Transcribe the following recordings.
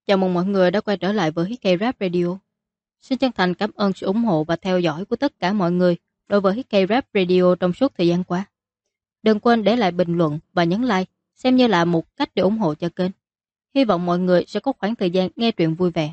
Chào mừng mọi người đã quay trở lại với K-Rap Radio. Xin chân thành cảm ơn sự ủng hộ và theo dõi của tất cả mọi người đối với K-Rap Radio trong suốt thời gian qua. Đừng quên để lại bình luận và nhấn like, xem như là một cách để ủng hộ cho kênh. Hy vọng mọi người sẽ có khoảng thời gian nghe truyện vui vẻ.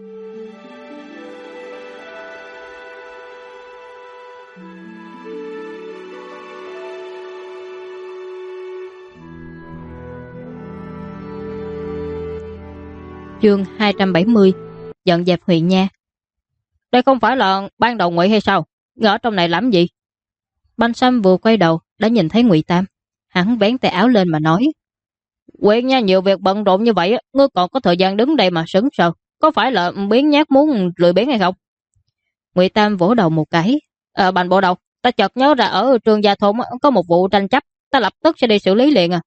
Chương 270, dọn dẹp huyện nha. Đây không phải là ban đầu Ngụy hay sao? Ngươi ở trong này làm gì? Banh Sâm vừa quay đầu đã nhìn thấy Ngụy Tam. Hắn vén tay áo lên mà nói: Huyện nha nhiều việc bận rộn như vậy, ngươi còn có thời gian đứng đây mà sững sờ, có phải là biến nhát muốn lười biếng hay không? Ngụy Tam vỗ đầu một cái: Bành bộ đầu, ta chợt nhớ ra ở trường Gia Thôn có một vụ tranh chấp, ta lập tức sẽ đi xử lý liền à.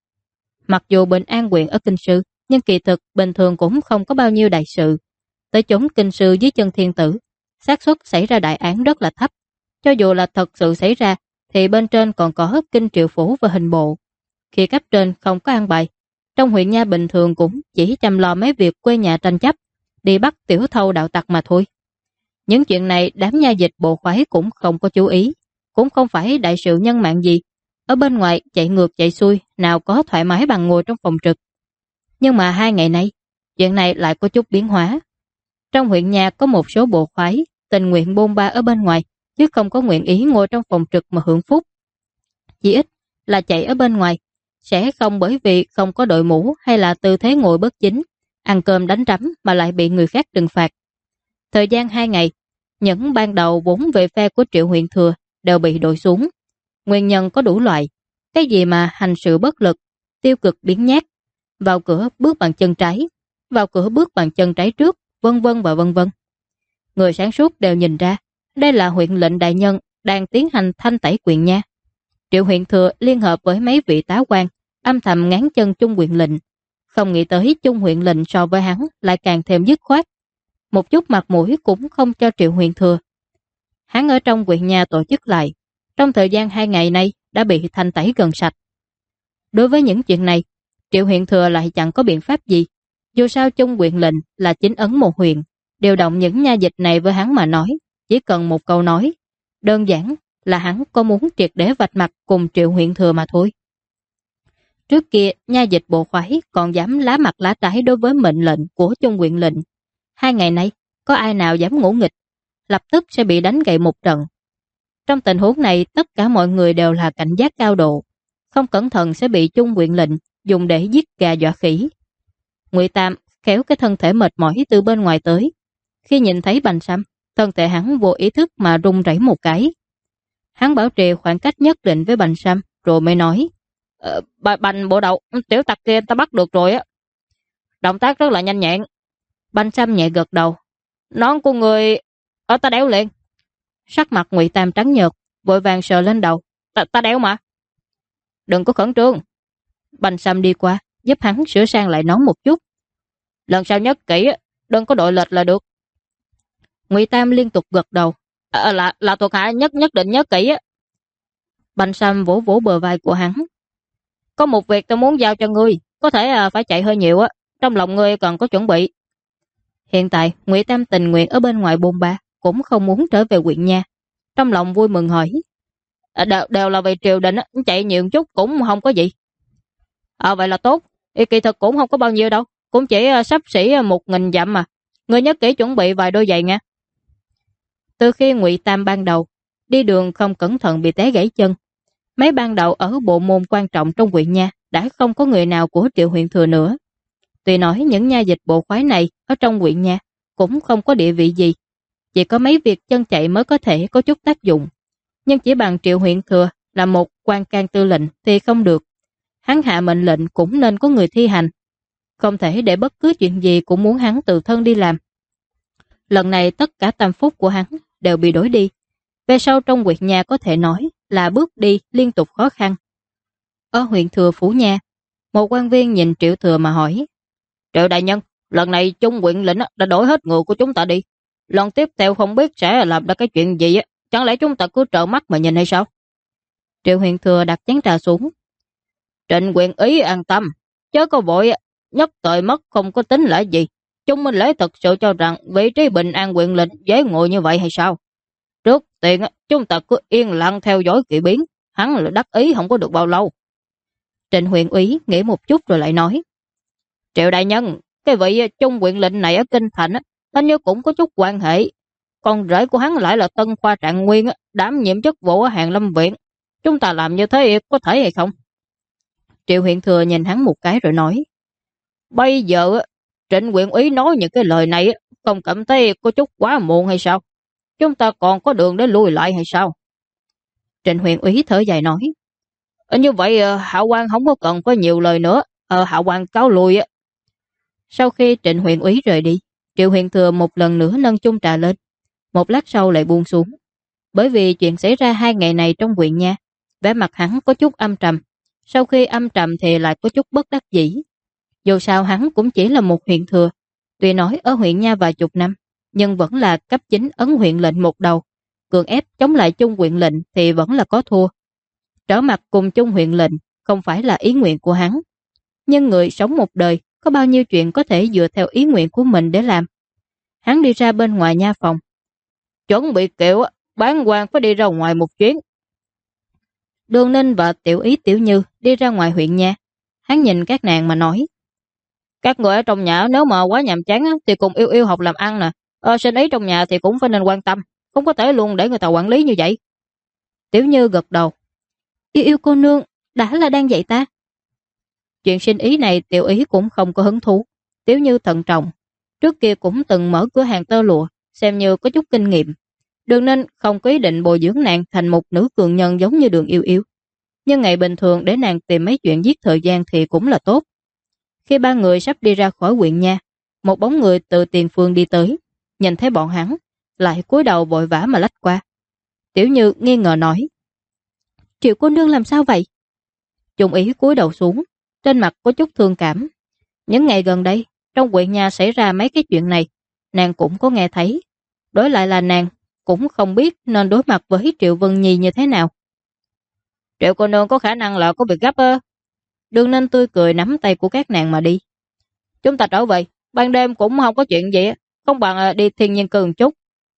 Mặc dù Bình An huyện ở Kinh Sư, nhưng kỳ thực bình thường cũng không có bao nhiêu đại sự. Tới chốn Kinh Sư dưới chân thiên tử, xác suất xảy ra đại án rất là thấp. Cho dù là thật sự xảy ra, thì bên trên còn có Kinh Triệu Phủ và hình bộ. Khi cấp trên không có an bài, trong huyện nha bình thường cũng chỉ chăm lo mấy việc quê nhà tranh chấp, đi bắt tiểu thâu đạo tặc mà thôi. Những chuyện này đám nha dịch bộ khoái cũng không có chú ý, cũng không phải đại sự nhân mạng gì. Ở bên ngoài chạy ngược chạy xuôi, nào có thoải mái bằng ngồi trong phòng trực. Nhưng mà 2 ngày nay, chuyện này lại có chút biến hóa. Trong huyện nhà có một số bộ khoái tình nguyện bôn ba ở bên ngoài, chứ không có nguyện ý ngồi trong phòng trực mà hưởng phúc. Chỉ ít là chạy ở bên ngoài, sẽ không bởi vì không có đội mũ hay là tư thế ngồi bất chính, ăn cơm đánh rắm mà lại bị người khác trừng phạt. Thời gian 2 ngày, những ban đầu vốn về phe của Triệu Huyện Thừa đều bị đội xuống. Nguyên nhân có đủ loại, cái gì mà hành sự bất lực, tiêu cực biến nhát, vào cửa bước bằng chân trái, vào cửa bước bằng chân trái trước, vân vân và vân vân. Người sáng suốt đều nhìn ra, đây là huyện lệnh đại nhân đang tiến hành thanh tẩy quyền nha. Triệu Huyện Thừa liên hợp với mấy vị tá quan, âm thầm ngáng chân Trung huyện lệnh. Không nghĩ tới Trung huyện lệnh so với hắn lại càng thêm dứt khoát. Một chút mặt mũi cũng không cho Triệu Huyện Thừa. Hắn ở trong huyện nhà tổ chức lại, trong thời gian 2 ngày nay đã bị thanh tẩy gần sạch. Đối với những chuyện này, Triệu Huyện Thừa lại chẳng có biện pháp gì. Dù sao Trung huyện lệnh là chính ấn một huyện, điều động những nha dịch này với hắn mà nói, chỉ cần một câu nói. Đơn giản là hắn có muốn triệt để vạch mặt cùng Triệu Huyện Thừa mà thôi. Trước kia, nha dịch bộ khoái còn dám lá mặt lá trái đối với mệnh lệnh của Trung huyện lệnh. 2 ngày nay, có ai nào dám ngỗ nghịch, lập tức sẽ bị đánh gậy một trận. Trong tình huống này, tất cả mọi người đều là cảnh giác cao độ, không cẩn thận sẽ bị Trung huyện lệnh dùng để giết gà dọa khỉ. Ngụy Tam kéo cái thân thể mệt mỏi từ bên ngoài tới. Khi nhìn thấy Bành Sâm, thân thể hắn vô ý thức mà run rẩy một cái. Hắn bảo trì khoảng cách nhất định với Bành Sâm, rồi mới nói: Bành bộ đầu, tiểu tặc kia ta bắt được rồi á. Động tác rất là nhanh nhẹn. Bành Sâm nhẹ gật đầu: Nón của người ở ta đéo liền. Sắc mặt Ngụy Tam trắng nhợt, vội vàng sờ lên đầu: Ta đéo mà. Đừng có khẩn trương. Bành Sâm đi qua, giúp hắn sửa sang lại nón một chút. Lần sau nhớ kỹ, đừng có đội lệch là được. Ngụy Tam liên tục gật đầu: Là thuộc hạ nhất định nhớ kỹ. Bành Sâm vỗ vỗ bờ vai của hắn: Có một việc tôi muốn giao cho ngươi, có thể phải chạy hơi nhiều á, trong lòng ngươi cần có chuẩn bị. Hiện tại Ngụy Tam tình nguyện ở bên ngoài bôn ba, cũng không muốn trở về huyện nha. Trong lòng vui mừng hỏi: Đều là vì triều đình, chạy nhiều chút cũng không có gì. Vậy là tốt. Kỳ thực cũng không có bao nhiêu đâu, cũng chỉ xấp xỉ 1000 dặm mà. Ngươi nhớ kỹ chuẩn bị vài đôi giày nha. Từ khi Ngụy Tam ban đầu đi đường không cẩn thận bị té gãy chân, mấy ban đầu ở bộ môn quan trọng trong huyện nha đã không có người nào của Triệu Huyện Thừa nữa. Tuy nói những nha dịch bộ khoái này ở trong huyện nha cũng không có địa vị gì, chỉ có mấy việc chân chạy mới có thể có chút tác dụng, nhưng chỉ bằng Triệu Huyện Thừa là một quan can tư lệnh thì không được. Hắn hạ mệnh lệnh cũng nên có người thi hành, không thể để bất cứ chuyện gì cũng muốn hắn tự thân đi làm. Lần này tất cả tâm phúc của hắn đều bị đổi đi. Về sau trong huyện nhà có thể nói là bước đi liên tục khó khăn. Ở huyện Thừa Phủ Nha, một quan viên nhìn Triệu Thừa mà hỏi: Triệu đại nhân, lần này Trung huyện lệnh đã đổi hết người của chúng ta đi. Lần tiếp theo không biết sẽ làm ra cái chuyện gì á, chẳng lẽ chúng ta cứ trợn mắt mà nhìn hay sao? Triệu Huyện Thừa đặt chén trà xuống: Trịnh huyện ý an tâm, chớ có vội, nhất thời mất không có tính là gì. Chúng Minh Lễ thật sự cho rằng vị trí bình an huyện lệnh dễ ngồi như vậy hay sao? Trước tiên chúng ta cứ yên lặng theo dõi kỳ biến, hắn là đắc ý không có được bao lâu. Trịnh huyện úy nghĩ một chút rồi lại nói: Triệu đại nhân, cái vị Trung huyện lệnh này ở Kinh Thành hình như cũng có chút quan hệ. Con rể của hắn lại là Tân Khoa Trạng Nguyên, đảm nhiệm chức vụ ở Hàn Lâm Viện. Chúng ta làm như thế có thể hay không? Triệu huyện thừa nhìn hắn một cái rồi nói: Bây giờ Trịnh huyện úy nói những cái lời này không cảm thấy có chút quá muộn hay sao? Chúng ta còn có đường để lùi lại hay sao? Trịnh huyện úy thở dài nói: Như vậy Hạ quan không có cần có nhiều lời nữa. Hạ quan cáo lui. Sau khi Trịnh huyện úy rời đi, Triệu huyện thừa một lần nữa nâng chung trà lên. Một lát sau lại buông xuống. Bởi vì chuyện xảy ra 2 ngày này trong huyện nha, vẻ mặt hắn có chút âm trầm. Sau khi âm trầm thì lại có chút bất đắc dĩ. Dù sao hắn cũng chỉ là một huyện thừa. Tuy nói ở huyện nha vài chục năm, nhưng vẫn là cấp chính ấn huyện lệnh một đầu. Cường ép chống lại chung huyện lệnh thì vẫn là có thua. Trở mặt cùng chung huyện lệnh không phải là ý nguyện của hắn. Nhưng người sống một đời có bao nhiêu chuyện có thể dựa theo ý nguyện của mình để làm. Hắn đi ra bên ngoài nha phòng. Chuẩn bị kiệu, bán quan phải đi ra ngoài một chuyến. Đường Ninh và Tiểu Ý Tiểu Như đi ra ngoài huyện nha. Hắn nhìn các nàng mà nói: Các người ở trong nhà nếu mà quá nhàm chán thì cùng yêu yêu học làm ăn nè. Sinh ý trong nhà thì cũng phải nên quan tâm, không có thể luôn để người ta quản lý như vậy. Tiểu Như gật đầu: Yêu yêu cô nương đã là đang dạy ta. Chuyện sinh ý này Tiểu Ý cũng không có hứng thú. Tiểu Như thận trọng, trước kia cũng từng mở cửa hàng tơ lụa, xem như có chút kinh nghiệm. Đường Ninh không có ý định bồi dưỡng nàng thành một nữ cường nhân giống như Đường Yêu Yêu. Nhưng ngày bình thường để nàng tìm mấy chuyện giết thời gian thì cũng là tốt. Khi ba người sắp đi ra khỏi huyện nha, một bóng người từ tiền phương đi tới, nhìn thấy bọn hắn, lại cúi đầu vội vã mà lách qua. Tiểu Như nghi ngờ nói: Triệu cô nương làm sao vậy? Trung Ý cúi đầu xuống, trên mặt có chút thương cảm. Những ngày gần đây, trong huyện nhà xảy ra mấy cái chuyện này, nàng cũng có nghe thấy. Đối lại là nàng cũng không biết nên đối mặt với Triệu Vân Nhi như thế nào. Triệu cô nương có khả năng là có việc gấp ơ. Đường Ninh tươi cười nắm tay của các nàng mà đi. Chúng ta trở về, ban đêm cũng không có chuyện gì, không bằng đi thiên nhiên cư một chút.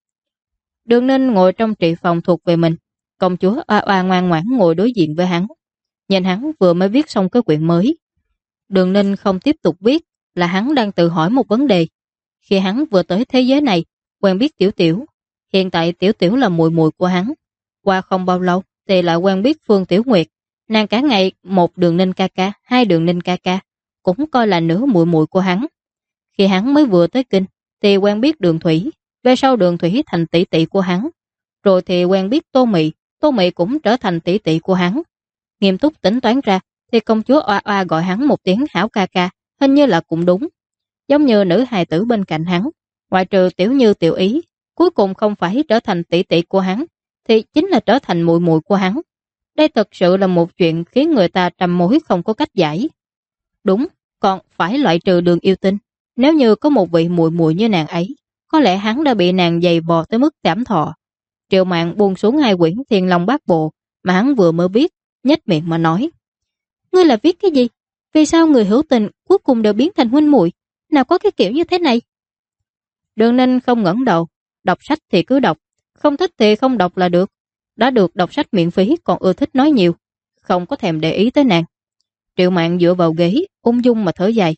Đường Ninh ngồi trong trị phòng thuộc về mình. Công chúa oa oa ngoan ngoãn ngồi đối diện với hắn. Nhìn hắn vừa mới viết xong cái quyển mới. Đường Ninh không tiếp tục viết, là hắn đang tự hỏi một vấn đề. Khi hắn vừa tới thế giới này, quen biết Tiểu Tiểu. Hiện tại Tiểu Tiểu là muội muội của hắn. Qua không bao lâu thì lại quen biết Phương Tiểu Nguyệt. Nàng cả ngày một Đường Ninh ca ca, hai Đường Ninh ca ca, cũng coi là nửa muội muội của hắn. Khi hắn mới vừa tới kinh thì quen biết Đường Thủy, về sau Đường Thủy thành tỷ tỷ của hắn. Rồi thì quen biết Tô Mị cũng trở thành tỷ tỷ của hắn. Nghiêm túc tính toán ra thì công chúa oa oa gọi hắn một tiếng hảo ca ca, hình như là cũng đúng. Giống như nữ hài tử bên cạnh hắn, ngoại trừ Tiểu Như Tiểu Ý, cuối cùng không phải trở thành tỷ tỷ của hắn, thì chính là trở thành muội muội của hắn. Đây thật sự là một chuyện khiến người ta trầm mối không có cách giải. Đúng, còn phải loại trừ Đường Yêu Tinh. Nếu như có một vị muội muội như nàng ấy, có lẽ hắn đã bị nàng giày vò tới mức giảm thọ. Triệu Mạn buông xuống 2 quyển Thiên Long Bát Bộ mà hắn vừa mới viết, nhếch miệng mà nói: Ngươi là viết cái gì? Vì sao người hữu tình cuối cùng đều biến thành huynh muội? Nào có cái kiểu như thế này? Đường Ninh không ngẩng đầu, đọc sách thì cứ đọc, không thích thì không đọc là được. Đã được đọc sách miễn phí còn ưa thích nói nhiều, không có thèm để ý tới nàng. Triệu Mạn dựa vào ghế, ung dung mà thở dài.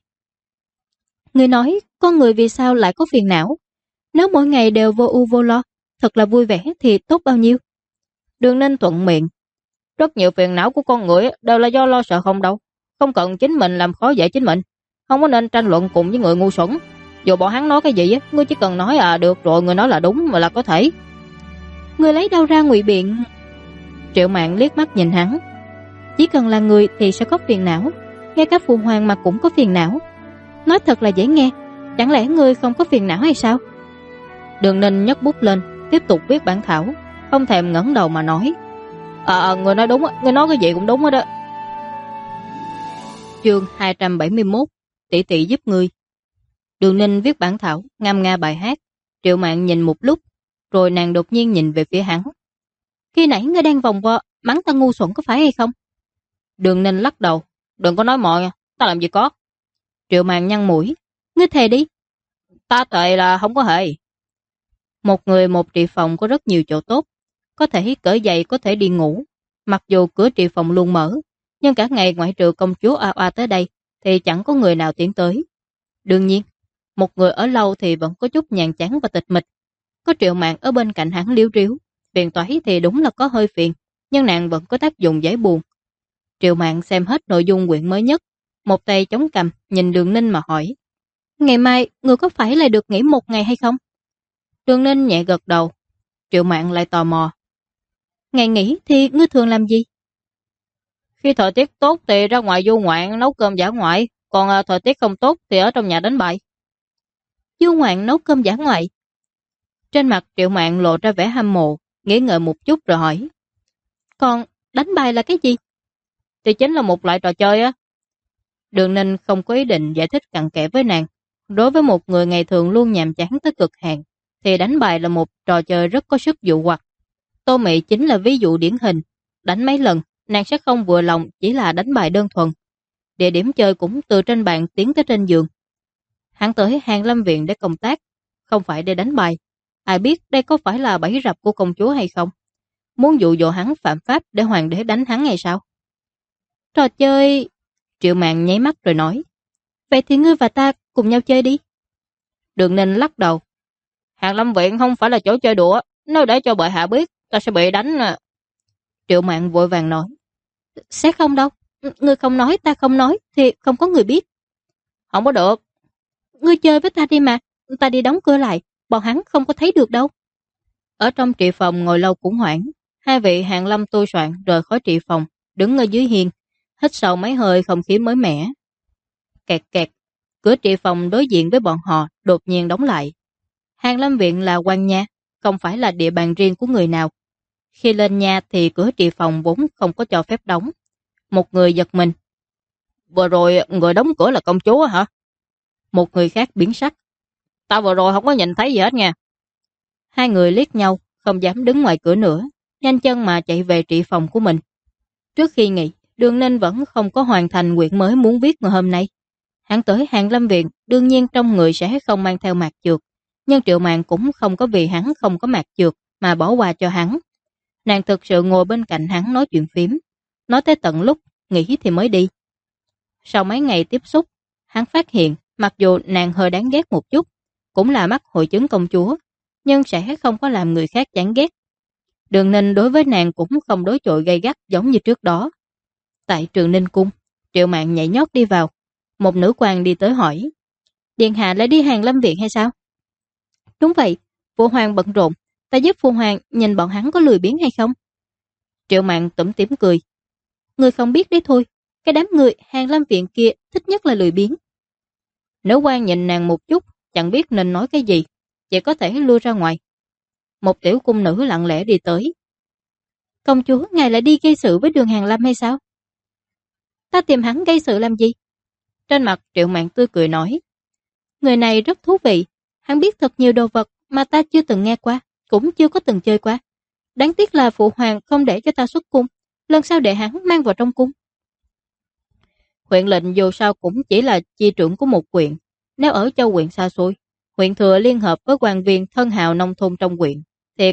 Ngươi nói, con người vì sao lại có phiền não? Nếu mỗi ngày đều vô ưu vô lo, thật là vui vẻ thì tốt bao nhiêu? Đường Ninh thuận miệng. Rất nhiều phiền não của con người đều là do lo sợ không đâu. Không cần chính mình làm khó dễ chính mình. Không có nên tranh luận cùng với người ngu xuẩn. Dù bọn hắn nói cái gì, ngươi chỉ cần nói được rồi, người nói là đúng mà là có thể. Ngươi lấy đâu ra ngụy biện? Triệu Mạn liếc mắt nhìn hắn. Chỉ cần là người thì sẽ có phiền não. Ngay cả phụ hoàng mà cũng có phiền não. Nói thật là dễ nghe. Chẳng lẽ ngươi không có phiền não hay sao? Đường Ninh nhấc bút lên, tiếp tục viết bản thảo, không thèm ngẩng đầu mà nói: Người nói đúng, người nói cái gì cũng đúng hết đó. Chương 271: Tỷ tỷ giúp ngươi. Đường Ninh viết bản thảo, ngâm nga bài hát. Triệu Mạn nhìn một lúc, rồi nàng đột nhiên nhìn về phía hắn. Khi nãy ngươi đang vòng vo mắng ta ngu xuẩn có phải hay không? Đường Ninh lắc đầu. Đừng có nói mò nha, ta làm gì có. Triệu Mạn nhăn mũi. Ngươi thề đi. Ta thề là không có hề. Một người một trị phòng có rất nhiều chỗ tốt. Có thể cởi giày, có thể đi ngủ. Mặc dù cửa trị phòng luôn mở, nhưng cả ngày ngoại trừ công chúa Oa Oa tới đây thì chẳng có người nào tiến tới. Đương nhiên, một người ở lâu thì vẫn có chút nhàm chán và tịch mịch. Có Triệu Mạn ở bên cạnh hắn liếu riếu. Phiền toái thì đúng là có hơi phiền, nhưng nàng vẫn có tác dụng giải buồn. Triệu Mạn xem hết nội dung quyển mới nhất, một tay chống cằm nhìn Đường Ninh mà hỏi. Ngày mai, ngươi có phải lại được nghỉ một ngày hay không? Đường Ninh nhẹ gật đầu. Triệu Mạn lại tò mò. Ngày nghỉ thì ngươi thường làm gì? Khi thời tiết tốt thì ra ngoài du ngoạn nấu cơm dã ngoại, còn thời tiết không tốt thì ở trong nhà đánh bài. Du ngoạn nấu cơm dã ngoại. Trên mặt Triệu Mạn lộ ra vẻ hâm mộ, nghĩ ngợi một chút rồi hỏi. Còn đánh bài là cái gì? Thì chính là một loại trò chơi á. Đường Ninh không có ý định giải thích cặn kẽ với nàng. Đối với một người ngày thường luôn nhàm chán tới cực hạn, thì đánh bài là một trò chơi rất có sức dụ hoặc. Tô Mị chính là ví dụ điển hình. Đánh mấy lần, nàng sẽ không vừa lòng chỉ là đánh bài đơn thuần. Địa điểm chơi cũng từ trên bàn tiến tới trên giường. Hắn tới Hàng Lâm Viện để công tác, không phải để đánh bài. Ai biết đây có phải là bẫy rập của công chúa hay không? Muốn dụ dỗ hắn phạm pháp để hoàng đế đánh hắn hay sao? Trò chơi... Triệu Mạn nháy mắt rồi nói. Vậy thì ngươi và ta cùng nhau chơi đi. Đường Ninh lắc đầu. Hàng Lâm Viện không phải là chỗ chơi đùa. Nếu để cho bệ hạ biết, ta sẽ bị đánh à. Triệu Mạn vội vàng nói. Sẽ không đâu. Ngươi không nói, ta không nói, thì không có người biết. Không có được. Ngươi chơi với ta đi mà. Ta đi đóng cửa lại, bọn hắn không có thấy được đâu. Ở trong trị phòng ngồi lâu cũng hoảng. Hai vị Hàn Lâm tu soạn rời khỏi trị phòng, đứng ở dưới hiên, hít sâu mấy hơi không khí mới mẻ. Kẹt kẹt, cửa trị phòng đối diện với bọn họ đột nhiên đóng lại. Hàn Lâm Viện là quan nha, không phải là địa bàn riêng của người nào. Khi lên nha thì cửa trị phòng vốn không có cho phép đóng. Một người giật mình. Vừa rồi người đóng cửa là công chúa hả? Một người khác biến sắc. Ta vừa rồi không có nhìn thấy gì hết nha. Hai người liếc nhau, không dám đứng ngoài cửa nữa, nhanh chân mà chạy về trị phòng của mình. Trước khi nghỉ, Đường Ninh vẫn không có hoàn thành quyển mới muốn viết ngày hôm nay. Hắn tới Hàn Lâm Viện, đương nhiên trong người sẽ không mang theo mạc chược, nhưng Triệu Mạn cũng không có vì hắn không có mạc chược mà bỏ qua cho hắn. Nàng thực sự ngồi bên cạnh hắn nói chuyện phím, nói tới tận lúc nghỉ thì mới đi. Sau mấy ngày tiếp xúc, hắn phát hiện mặc dù nàng hơi đáng ghét một chút, cũng là mắc hội chứng công chúa, nhưng sẽ không có làm người khác chán ghét. Đường Ninh đối với nàng cũng không đối chọi gay gắt giống như trước đó. Tại Trường Ninh Cung, Triệu Mạn nhảy nhót đi vào. Một nữ quan đi tới hỏi, Điện hạ lại đi Hàn Lâm Viện hay sao? Đúng vậy, Phụ Hoàng bận rộn, ta giúp Phụ Hoàng nhìn bọn hắn có lười biếng hay không? Triệu Mạn tủm tỉm cười. Người không biết đấy thôi, cái đám người Hàn Lâm Viện kia thích nhất là lười biếng. Nữ quan nhìn nàng một chút, chẳng biết nên nói cái gì, chỉ có thể lui ra ngoài. Một tiểu cung nữ lặng lẽ đi tới. Công chúa, ngài lại đi gây sự với Đường Hàn Lâm hay sao? Ta tìm hắn gây sự làm gì? Trên mặt Triệu Mạn tươi cười nói. Người này rất thú vị, hắn biết thật nhiều đồ vật mà ta chưa từng nghe qua, cũng chưa có từng chơi qua. Đáng tiếc là Phụ Hoàng không để cho ta xuất cung, lần sau để hắn mang vào trong cung. Huyện lệnh dù sao cũng chỉ là chi trưởng của một huyện, nếu ở châu huyện xa xôi, huyện thừa liên hợp với quan viên thân hào nông thôn trong huyện, thì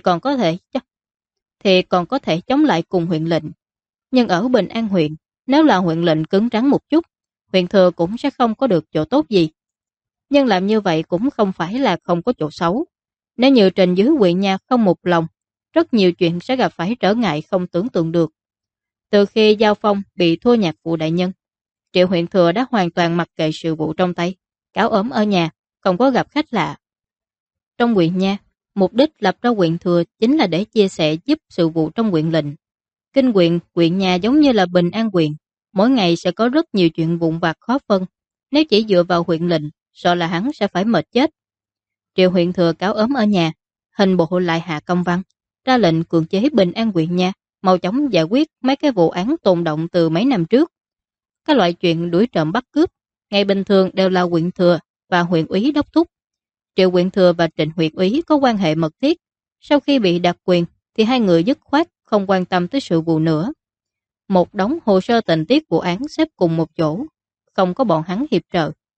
còn có thể chống lại cùng huyện lệnh. Nhưng ở Bình An huyện, nếu là huyện lệnh cứng rắn một chút, huyện thừa cũng sẽ không có được chỗ tốt gì. Nhưng làm như vậy cũng không phải là không có chỗ xấu. Nếu như trên dưới huyện nhà không một lòng, rất nhiều chuyện sẽ gặp phải trở ngại không tưởng tượng được. Từ khi Giao Phong bị thua nhạc phụ đại nhân, Triệu huyện thừa đã hoàn toàn mặc kệ sự vụ trong tay, cáo ốm ở nhà, không có gặp khách lạ. Trong huyện nha, mục đích lập ra huyện thừa chính là để chia sẻ giúp sự vụ trong huyện lệnh. Kinh huyện nhà giống như là Bình An huyện, mỗi ngày sẽ có rất nhiều chuyện vụn vặt khó phân. Nếu chỉ dựa vào huyện lệnh, sợ là hắn sẽ phải mệt chết. Triệu huyện thừa cáo ốm ở nhà, hình bộ lại hạ công văn, ra lệnh cưỡng chế Bình An huyện nha, mau chóng giải quyết mấy cái vụ án tồn động từ mấy năm trước. Các loại chuyện đuổi trộm bắt cướp, ngày bình thường đều là huyện thừa và huyện úy đốc thúc. Triệu huyện thừa và Trịnh huyện úy có quan hệ mật thiết. Sau khi bị đặc quyền thì hai người dứt khoát không quan tâm tới sự vụ nữa. Một đống hồ sơ tình tiết vụ án xếp cùng một chỗ, không có bọn hắn hiệp trợ,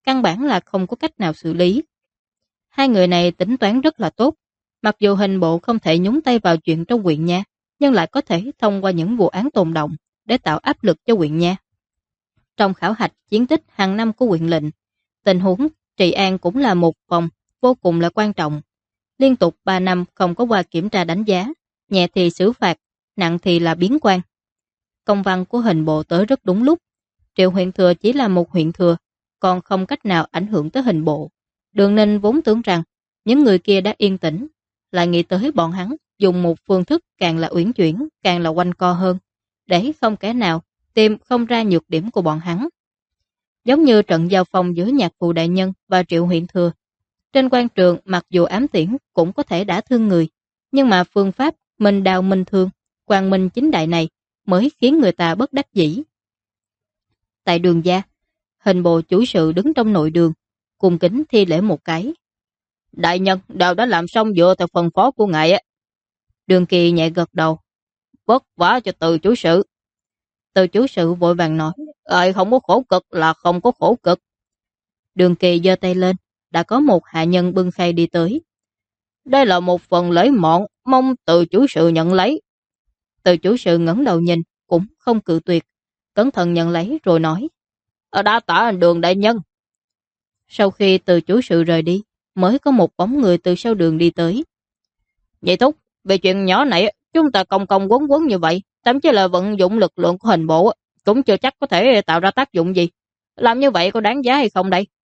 căn bản là không có cách nào xử lý. Hai người này tính toán rất là tốt, mặc dù hình bộ không thể nhúng tay vào chuyện trong huyện nha, nhưng lại có thể thông qua những vụ án tồn động để tạo áp lực cho huyện nha. Trong khảo hạch chiến tích hàng năm của huyện lệnh, tình huống trị an cũng là một vòng vô cùng là quan trọng. Liên tục 3 năm không có qua kiểm tra đánh giá, nhẹ thì xử phạt, nặng thì là biến quan. Công văn của hình bộ tới rất đúng lúc. Triệu huyện thừa chỉ là một huyện thừa, còn không cách nào ảnh hưởng tới hình bộ. Đường Ninh vốn tưởng rằng những người kia đã yên tĩnh, lại nghĩ tới bọn hắn dùng một phương thức càng là uyển chuyển, càng là quanh co hơn, để không kẻ nào tìm không ra nhược điểm của bọn hắn. Giống như trận giao phong giữa Nhạc Phụ đại nhân và Triệu huyện thừa. Trên quan trường mặc dù ám tiễn cũng có thể đả thương người, nhưng mà phương pháp mình đào minh thương, quang minh chính đại này mới khiến người ta bất đắc dĩ. Tại đường gia, hình bộ chủ sự đứng trong nội đường, cung kính thi lễ một cái. Đại nhân đều đã làm xong dựa theo phần phó của ngài á. Đường Kỳ nhẹ gật đầu. Vất vả cho Từ chủ sự. Từ chủ sự vội vàng nói, không có khổ cực là không có khổ cực. Đường Kỳ giơ tay lên, đã có một hạ nhân bưng khay đi tới. Đây là một phần lễ mọn, mong Từ chủ sự nhận lấy. Từ chủ sự ngẩng đầu nhìn, cũng không cự tuyệt, cẩn thận nhận lấy rồi nói, đã tạ Đường đại nhân. Sau khi Từ chủ sự rời đi, mới có một bóng người từ sau đường đi tới. Nhị thúc, về chuyện nhỏ này, chúng ta công công quấn quấn như vậy, thậm chí là vận dụng lực lượng của hình bộ, cũng chưa chắc có thể tạo ra tác dụng gì. Làm như vậy có đáng giá hay không đây?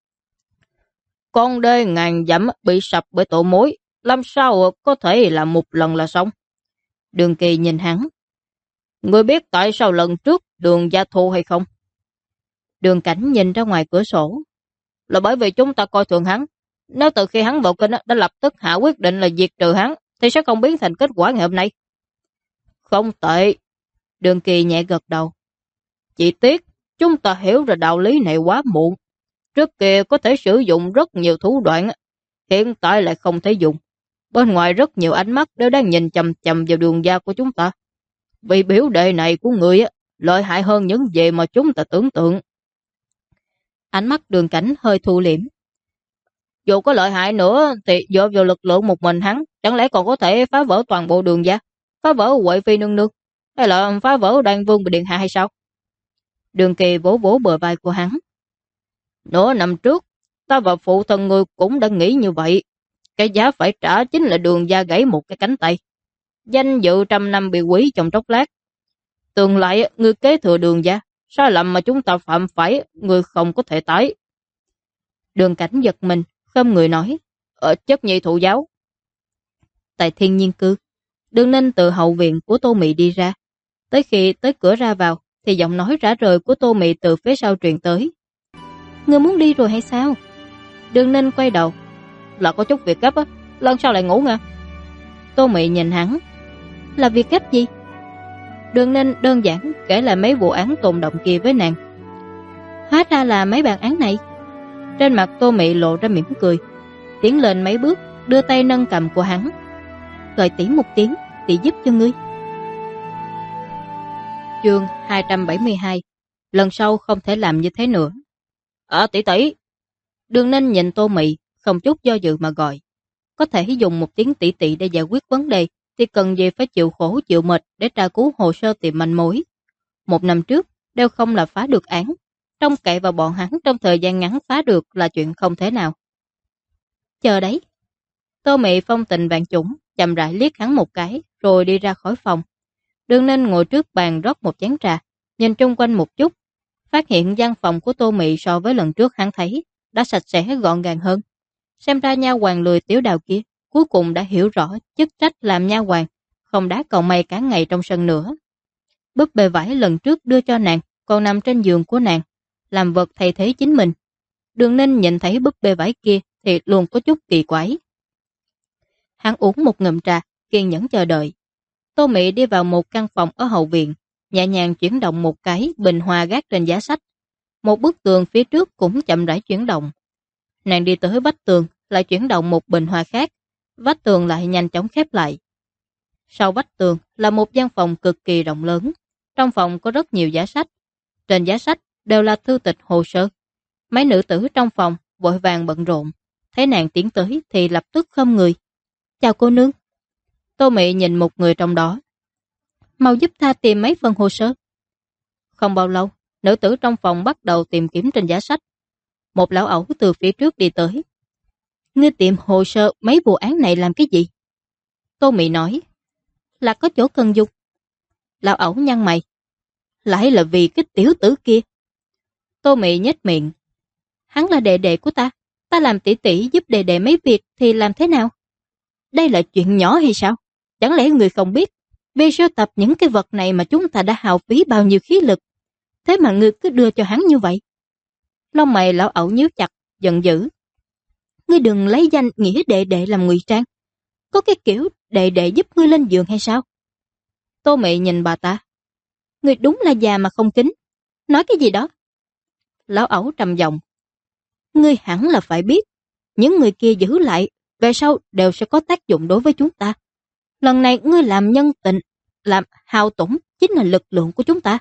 Con đê ngàn dặm bị sập bởi tổ mối, làm sao có thể làm một lần là xong? Đường Kỳ nhìn hắn. Ngươi biết tại sao lần trước Đường gia thù hay không? Đường Cảnh nhìn ra ngoài cửa sổ. Là bởi vì chúng ta coi thường hắn. Nếu từ khi hắn vào kinh đã lập tức hạ quyết định là diệt trừ hắn, thì sẽ không biến thành kết quả ngày hôm nay. Không tệ. Đường Kỳ nhẹ gật đầu. Chỉ tiếc, chúng ta hiểu ra đạo lý này quá muộn. Trước kia có thể sử dụng rất nhiều thủ đoạn, hiện tại lại không thể dùng. Bên ngoài rất nhiều ánh mắt đều đang nhìn chằm chằm vào Đường gia của chúng ta. Vì biểu đệ này của người lợi hại hơn những gì mà chúng ta tưởng tượng. Ánh mắt Đường Cảnh hơi thu liễm. Dù có lợi hại nữa thì dựa vào lực lượng một mình hắn, chẳng lẽ còn có thể phá vỡ toàn bộ Đường gia, phá vỡ Huệ Phi nương nương, hay là phá vỡ Đoan Vương và Điện Hạ hay sao? Đường Kỳ vỗ vỗ bờ vai của hắn. Nửa năm trước, ta và phụ thân ngươi cũng đã nghĩ như vậy. Cái giá phải trả chính là Đường gia gãy một cái cánh tay. Danh dự 100 năm bị hủy trong chốc lát. Tương lai ngươi kế thừa Đường gia, sai lầm mà chúng ta phạm phải, ngươi không có thể tái. Đường Cảnh giật mình, khom người nói, chất nhi thụ giáo. Tại Thiên Nhiên Cư, Đường Ninh từ hậu viện của Tô Mị đi ra. Tới khi tới cửa ra vào, thì giọng nói rã rời của Tô Mị từ phía sau truyền tới. Ngươi muốn đi rồi hay sao? Đường Ninh quay đầu. Là có chút việc gấp á, lần sau lại ngủ nha. Tô Mị nhìn hắn. Là việc gấp gì? Đường Ninh đơn giản kể lại mấy vụ án tồn động kia với nàng. Hóa ra là mấy bản án này. Trên mặt Tô Mị lộ ra mỉm cười, tiến lên mấy bước, đưa tay nâng cầm của hắn. Gọi tỷ một tiếng, tỷ giúp cho ngươi. Chương 272. Lần sau không thể làm như thế nữa. Tỷ tỷ. Đường Ninh nhìn Tô Mị, không chút do dự mà gọi. Có thể dùng một tiếng tỷ tỷ để giải quyết vấn đề, thì cần gì phải chịu khổ chịu mệt để tra cứu hồ sơ tìm manh mối. 1 năm trước, đều không là phá được án. Trông cậy vào bọn hắn trong thời gian ngắn phá được là chuyện không thể nào. Chờ đấy. Tô Mị phong tình vạn chủng, chậm rãi liếc hắn một cái, rồi đi ra khỏi phòng. Đường Ninh ngồi trước bàn rót một chén trà, nhìn chung quanh một chút, phát hiện gian phòng của Tô Mị so với lần trước hắn thấy đã sạch sẽ gọn gàng hơn. Xem ra nha hoàn lười tiểu đào kia cuối cùng đã hiểu rõ chức trách làm nha hoàn, không đá cầu may cả ngày trong sân nữa. Búp bê vải lần trước đưa cho nàng còn nằm trên giường của nàng, làm vật thay thế chính mình. Đường Ninh nhìn thấy búp bê vải kia thì luôn có chút kỳ quái. Hắn uống một ngụm trà, kiên nhẫn chờ đợi. Tô Mị đi vào một căn phòng ở hậu viện, nhẹ nhàng chuyển động một cái bình hoa gác trên giá sách. Một bức tường phía trước cũng chậm rãi chuyển động. Nàng đi tới vách tường, lại chuyển động một bình hoa khác, vách tường lại nhanh chóng khép lại. Sau vách tường là một gian phòng cực kỳ rộng lớn. Trong phòng có rất nhiều giá sách. Trên giá sách đều là thư tịch hồ sơ. Mấy nữ tử trong phòng vội vàng bận rộn, thấy nàng tiến tới thì lập tức khom người. Chào cô nương. Tô Mị nhìn một người trong đó. Mau giúp ta tìm mấy phần hồ sơ. Không bao lâu, nữ tử trong phòng bắt đầu tìm kiếm trên giá sách. Một lão ẩu từ phía trước đi tới. Ngươi tìm hồ sơ mấy vụ án này làm cái gì? Tô Mị nói. Là có chỗ cần dùng. Lão ẩu nhăn mày. Lại là vì cái tiểu tử kia. Tô Mị nhếch miệng. Hắn là đệ đệ của ta. Ta làm tỷ tỷ giúp đệ đệ mấy việc thì làm thế nào? Đây là chuyện nhỏ hay sao? Chẳng lẽ người không biết vì sưu tập những cái vật này mà chúng ta đã hao phí bao nhiêu khí lực? Thế mà ngươi cứ đưa cho hắn như vậy. Lông mày lão ẩu nhíu chặt, giận dữ. Ngươi đừng lấy danh nghĩa đệ đệ làm ngụy trang. Có cái kiểu đệ đệ giúp ngươi lên giường hay sao? Tô Mị nhìn bà ta. Ngươi đúng là già mà không kính. Nói cái gì đó? Lão ẩu trầm giọng. Ngươi hẳn là phải biết, những người kia giữ lại, về sau đều sẽ có tác dụng đối với chúng ta. Lần này ngươi làm nhân tình, làm hao tổn chính là lực lượng của chúng ta.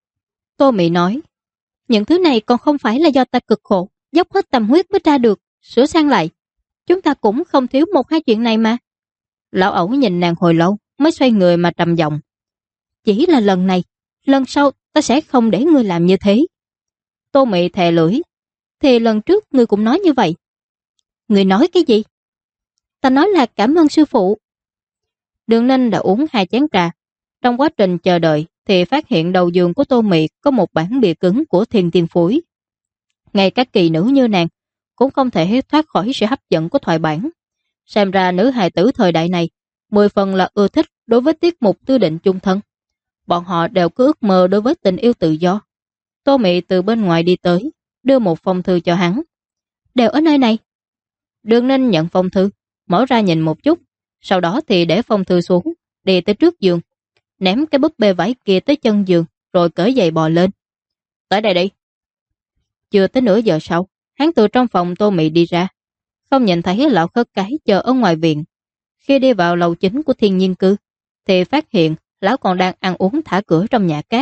Tô Mị nói, những thứ này còn không phải là do ta cực khổ, dốc hết tâm huyết mới ra được, sửa sang lại. Chúng ta cũng không thiếu một hai chuyện này mà. Lão ẩu nhìn nàng hồi lâu, mới xoay người mà trầm giọng. Chỉ là lần này, lần sau ta sẽ không để ngươi làm như thế. Tô Mị thè lưỡi. Thì lần trước ngươi cũng nói như vậy. Ngươi nói cái gì? Ta nói là cảm ơn sư phụ. Đường Ninh đã uống 2 chén trà. Trong quá trình chờ đợi thì phát hiện đầu giường của Tô Mị có một bản bìa cứng của Thiên Tiên Phối. Ngay các kỳ nữ như nàng cũng không thể thoát khỏi sự hấp dẫn của thoại bản. Xem ra nữ hài tử thời đại này 10 phần là ưa thích đối với tiết mục tư định chung thân. Bọn họ đều có ước mơ đối với tình yêu tự do. Tô Mị từ bên ngoài đi tới, đưa một phong thư cho hắn. Đều ở nơi này. Đường Ninh nhận phong thư, mở ra nhìn một chút, sau đó thì để phong thư xuống, đi tới trước giường, ném cái búp bê vải kia tới chân giường, rồi cởi giày bò lên. Tới đây đi. Chưa tới nửa giờ sau, hắn từ trong phòng Tô Mị đi ra, không nhìn thấy lão khất cái chờ ở ngoài viện. Khi đi vào lầu chính của Thiên Nhiên Cư, thì phát hiện lão còn đang ăn uống thả cửa trong nhà cát.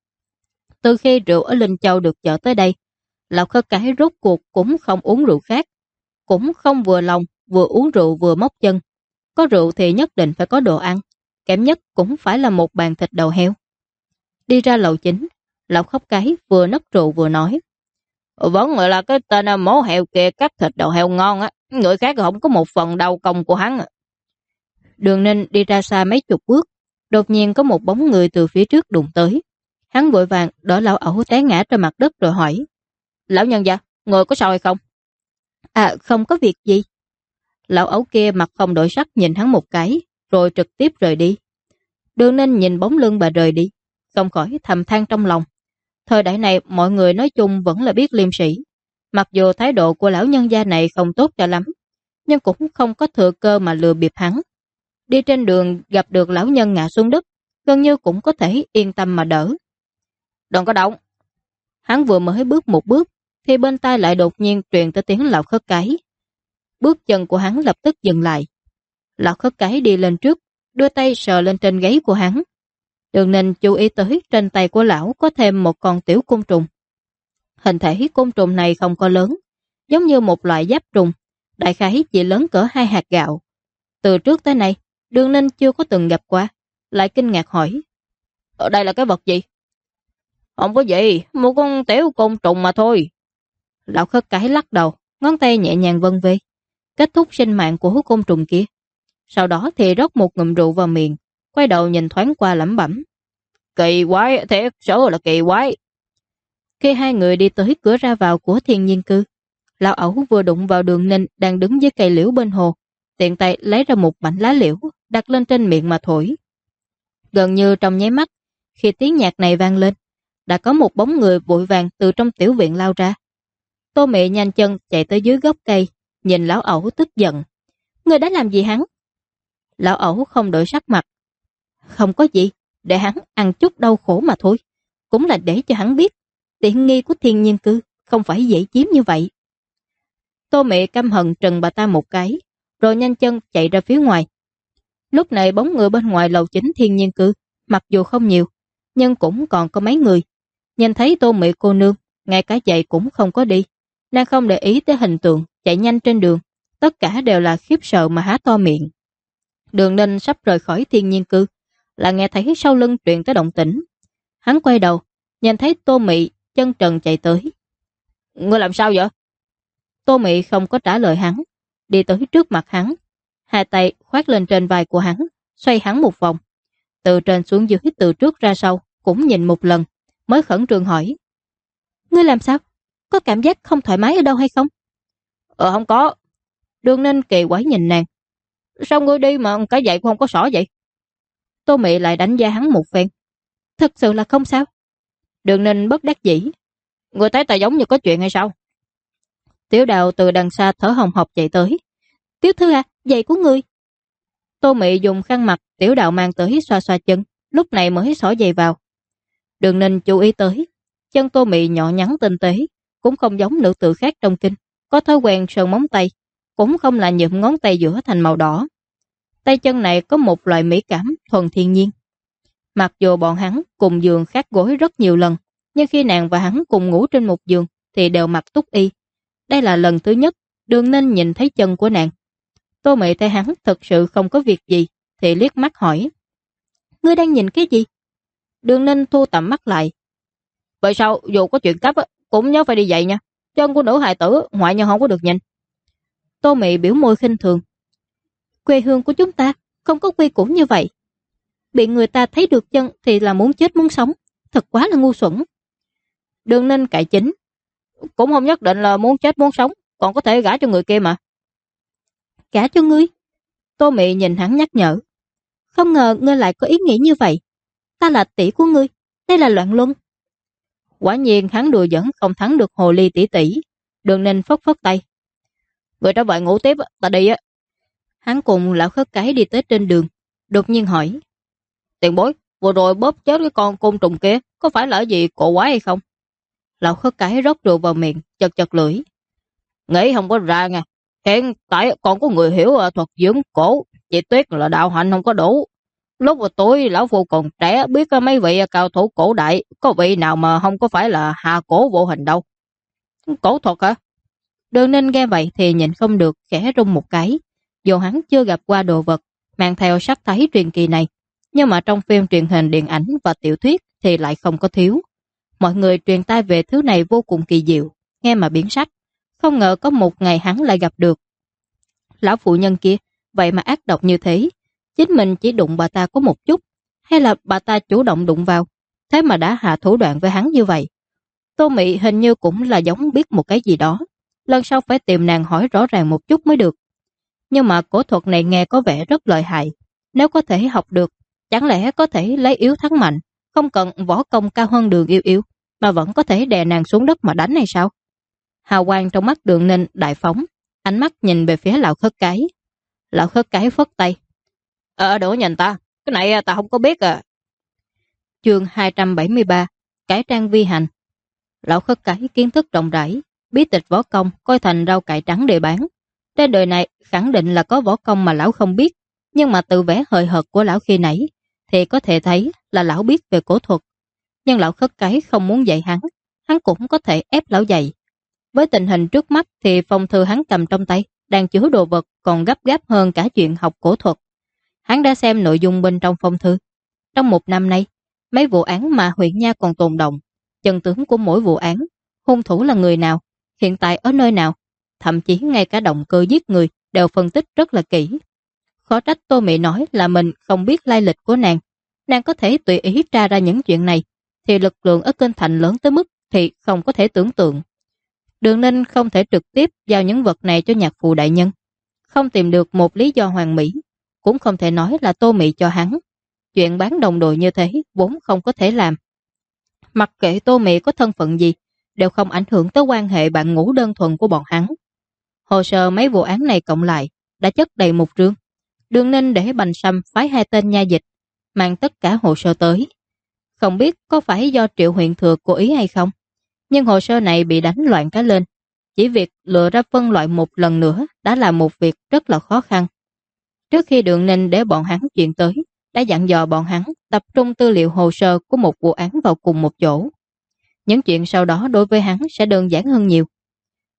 Từ khi rượu ở Linh Châu được chở tới đây, lão khất cái rốt cuộc cũng không uống rượu khác, cũng không vừa lòng vừa uống rượu vừa móc chân. Có rượu thì nhất định phải có đồ ăn, kém nhất cũng phải là một bàn thịt đầu heo. Đi ra lầu chính, lão khất cái vừa nấc rượu vừa nói. Vẫn là cái tên mổ heo kia cắt thịt đầu heo ngon á, người khác không có một phần đầu công của hắn. Đường Ninh đi ra xa mấy chục bước, đột nhiên có một bóng người từ phía trước đụng tới. Hắn vội vàng đỡ lão ẩu té ngã trên mặt đất rồi hỏi. Lão nhân gia, người có sao hay không? À, không có việc gì. Lão ẩu kia mặt không đổi sắc nhìn hắn một cái, rồi trực tiếp rời đi. Đường Ninh nhìn bóng lưng bà rời đi, không khỏi thầm than trong lòng. Thời đại này mọi người nói chung vẫn là biết liêm sĩ. Mặc dù thái độ của lão nhân gia này không tốt cho lắm, nhưng cũng không có thừa cơ mà lừa bịp hắn. Đi trên đường gặp được lão nhân ngã xuống đất, gần như cũng có thể yên tâm mà đỡ. Đừng có động. Hắn vừa mới bước một bước, thì bên tai lại đột nhiên truyền tới tiếng lão khất cái. Bước chân của hắn lập tức dừng lại. Lão khất cái đi lên trước, đưa tay sờ lên trên gáy của hắn. Đường Ninh chú ý tới trên tay của lão có thêm một con tiểu côn trùng. Hình thể côn trùng này không có lớn, giống như một loại giáp trùng, đại khái chỉ lớn cỡ 2 hạt gạo. Từ trước tới nay, Đường Ninh chưa có từng gặp qua, lại kinh ngạc hỏi. Ở đây là cái vật gì? Không có gì, một con tiểu côn trùng mà thôi. Lão khất cái lắc đầu, ngón tay nhẹ nhàng vân về, kết thúc sinh mạng của côn trùng kia. Sau đó thì rót một ngụm rượu vào miệng, quay đầu nhìn thoáng qua lẩm bẩm. Kỳ quái, thiệt sự là kỳ quái. Khi hai người đi tới cửa ra vào của Thiên Nhiên Cư, lão ẩu vừa đụng vào Đường Ninh đang đứng dưới cây liễu bên hồ, tiện tay lấy ra một mảnh lá liễu đặt lên trên miệng mà thổi. Gần như trong nháy mắt, khi tiếng nhạc này vang lên, đã có một bóng người vội vàng từ trong tiểu viện lao ra. Tô Mị nhanh chân chạy tới dưới gốc cây, nhìn lão ẩu tức giận. Người đã làm gì hắn? Lão ẩu không đổi sắc mặt. Không có gì, để hắn ăn chút đau khổ mà thôi. Cũng là để cho hắn biết, tiện nghi của Thiên Nhiên Cư không phải dễ chiếm như vậy. Tô Mị căm hận trừng bà ta một cái, rồi nhanh chân chạy ra phía ngoài. Lúc này bóng người bên ngoài lầu chính Thiên Nhiên Cư, mặc dù không nhiều, nhưng cũng còn có mấy người. Nhìn thấy Tô Mị cô nương, ngay cả giày cũng không có đi, Nàng không để ý tới hình tượng chạy nhanh trên đường, tất cả đều là khiếp sợ mà há to miệng. Đường Ninh sắp rời khỏi thiên nhiên cư, là nghe thấy sau lưng truyền tới động tĩnh. Hắn quay đầu, nhìn thấy Tô Mị chân trần chạy tới. Ngươi làm sao vậy? Tô Mị không có trả lời hắn, đi tới trước mặt hắn, hai tay khoác lên trên vai của hắn, xoay hắn một vòng. Từ trên xuống dưới, từ trước ra sau, cũng nhìn một lần, mới khẩn trương hỏi. Ngươi làm sao? Có cảm giác không thoải mái ở đâu hay không? Không có. Đường Ninh kỳ quái nhìn nàng. Sao ngươi đi mà cái giày cũng không có xỏ vậy? Tô Mị lại đánh giá hắn một phen. Thật sự là không sao. Đường Ninh bất đắc dĩ. Ngươi thấy ta giống như có chuyện hay sao? Tiểu Đào từ đằng xa thở hồng hộc chạy tới. Tiểu thư à, giày của ngươi. Tô Mị dùng khăn mặt Tiểu Đào mang tới xoa xoa chân, lúc này mới xỏ giày vào. Đường Ninh chú ý tới, chân Tô Mị nhỏ nhắn tinh tế, cũng không giống nữ tử khác trong kinh, có thói quen sơn móng tay, cũng không là nhuộm ngón tay giữa thành màu đỏ. Tay chân này có một loại mỹ cảm thuần thiên nhiên. Mặc dù bọn hắn cùng giường khác gối rất nhiều lần, nhưng khi nàng và hắn cùng ngủ trên một giường thì đều mặc túc y. Đây là lần thứ nhất Đường Ninh nhìn thấy chân của nàng. Tô Mị thấy hắn thật sự không có việc gì thì liếc mắt hỏi. Ngươi đang nhìn cái gì? Đường Ninh thu tầm mắt lại. Vậy sao dù có chuyện cấp cũng nhớ phải đi dậy nha. Chân của nữ hài tử ngoại nhân không có được nhìn. Tô Mị biểu môi khinh thường. Quê hương của chúng ta không có quy củ như vậy. Bị người ta thấy được chân thì là muốn chết muốn sống. Thật quá là ngu xuẩn. Đường Ninh cãi chính. Cũng không nhất định là muốn chết muốn sống, còn có thể gả cho người kia mà. Gả cho ngươi? Tô Mị nhìn hắn nhắc nhở. Không ngờ ngươi lại có ý nghĩ như vậy. Ta là tỷ của ngươi, đây là loạn luân. Quả nhiên hắn đùa giỡn không thắng được hồ ly tỷ tỷ. Đường Ninh phất phất tay. Người trở về ngủ tiếp, ta đi á. Hắn cùng lão khất cái đi tới trên đường, đột nhiên hỏi. Tiền bối, vừa rồi bóp chết cái con côn trùng kia, có phải là gì cổ quái hay không? Lão khất cái rót rượu vào miệng, chật chật lưỡi. Nghĩ không có ra nha. Hiện tại còn có người hiểu thuật dưỡng cổ, chỉ tiếc là đạo hạnh không có đủ. Lúc mà tôi lão phu còn trẻ biết mấy vị cao thủ cổ đại, có vị nào mà không có phải là hạ cổ vô hình đâu. Cổ thuật hả? Đường Ninh nghe vậy thì nhìn không được, khẽ rung một cái. Dù hắn chưa gặp qua đồ vật mang theo sắc thái truyền kỳ này, nhưng mà trong phim truyền hình, điện ảnh và tiểu thuyết thì lại không có thiếu. Mọi người truyền tai về thứ này vô cùng kỳ diệu, nghe mà biến sắc. Không ngờ có một ngày hắn lại gặp được. Lão phụ nhân kia vậy mà ác độc như thế. Chính mình chỉ đụng bà ta có một chút, hay là bà ta chủ động đụng vào, thế mà đã hạ thủ đoạn với hắn như vậy. Tô Mị hình như cũng là giống biết một cái gì đó. Lần sau phải tìm nàng hỏi rõ ràng một chút mới được. Nhưng mà cổ thuật này nghe có vẻ rất lợi hại. Nếu có thể học được, chẳng lẽ có thể lấy yếu thắng mạnh, không cần võ công cao hơn Đường Yêu Yêu, mà vẫn có thể đè nàng xuống đất mà đánh hay sao? Hào quang trong mắt Đường Ninh đại phóng, ánh mắt nhìn về phía lão khất cái. Lão khất cái phất tay. Đừng nhìn ta, cái này ta không có biết à. Chương 273, Cải trang vi hành. Lão khất cái kiến thức rộng rãi, bí tịch võ công coi thành rau cải trắng để bán. Trên đời này khẳng định là có võ công mà lão không biết, nhưng mà từ vẻ hời hợt của lão khi nãy thì có thể thấy là lão biết về cổ thuật. Nhưng lão khất cái không muốn dạy hắn cũng có thể ép lão dạy. Với tình hình trước mắt thì phong thư hắn cầm trong tay đang chứa đồ vật còn gấp gáp hơn cả chuyện học cổ thuật. Hắn đã xem nội dung bên trong phong thư. Trong một năm nay, mấy vụ án mà huyện nha còn tồn động, chân tướng của mỗi vụ án, hung thủ là người nào, hiện tại ở nơi nào, thậm chí ngay cả động cơ giết người đều phân tích rất là kỹ. Khó trách Tô Mị nói là mình không biết lai lịch của nàng. Nàng có thể tùy ý tra ra những chuyện này, thì lực lượng ở Kinh Thành lớn tới mức thì không có thể tưởng tượng. Đường Ninh không thể trực tiếp giao những vật này cho nhạc phụ đại nhân. Không tìm được một lý do hoàn mỹ, cũng không thể nói là Tô Mị cho hắn. Chuyện bán đồng đội như thế vốn không có thể làm. Mặc kệ Tô Mị có thân phận gì, đều không ảnh hưởng tới quan hệ bạn ngủ đơn thuần của bọn hắn. Hồ sơ mấy vụ án này cộng lại đã chất đầy một rương. Đường Ninh để Bành Sâm phái 2 tên nha dịch mang tất cả hồ sơ tới. Không biết có phải do Triệu huyện thừa cố ý hay không, nhưng hồ sơ này bị đánh loạn cả lên. Chỉ việc lựa ra phân loại một lần nữa đã là một việc rất là khó khăn. Trước khi Đường Ninh để bọn hắn chuyển tới, đã dặn dò bọn hắn tập trung tư liệu hồ sơ của một vụ án vào cùng một chỗ. Những chuyện sau đó đối với hắn sẽ đơn giản hơn nhiều.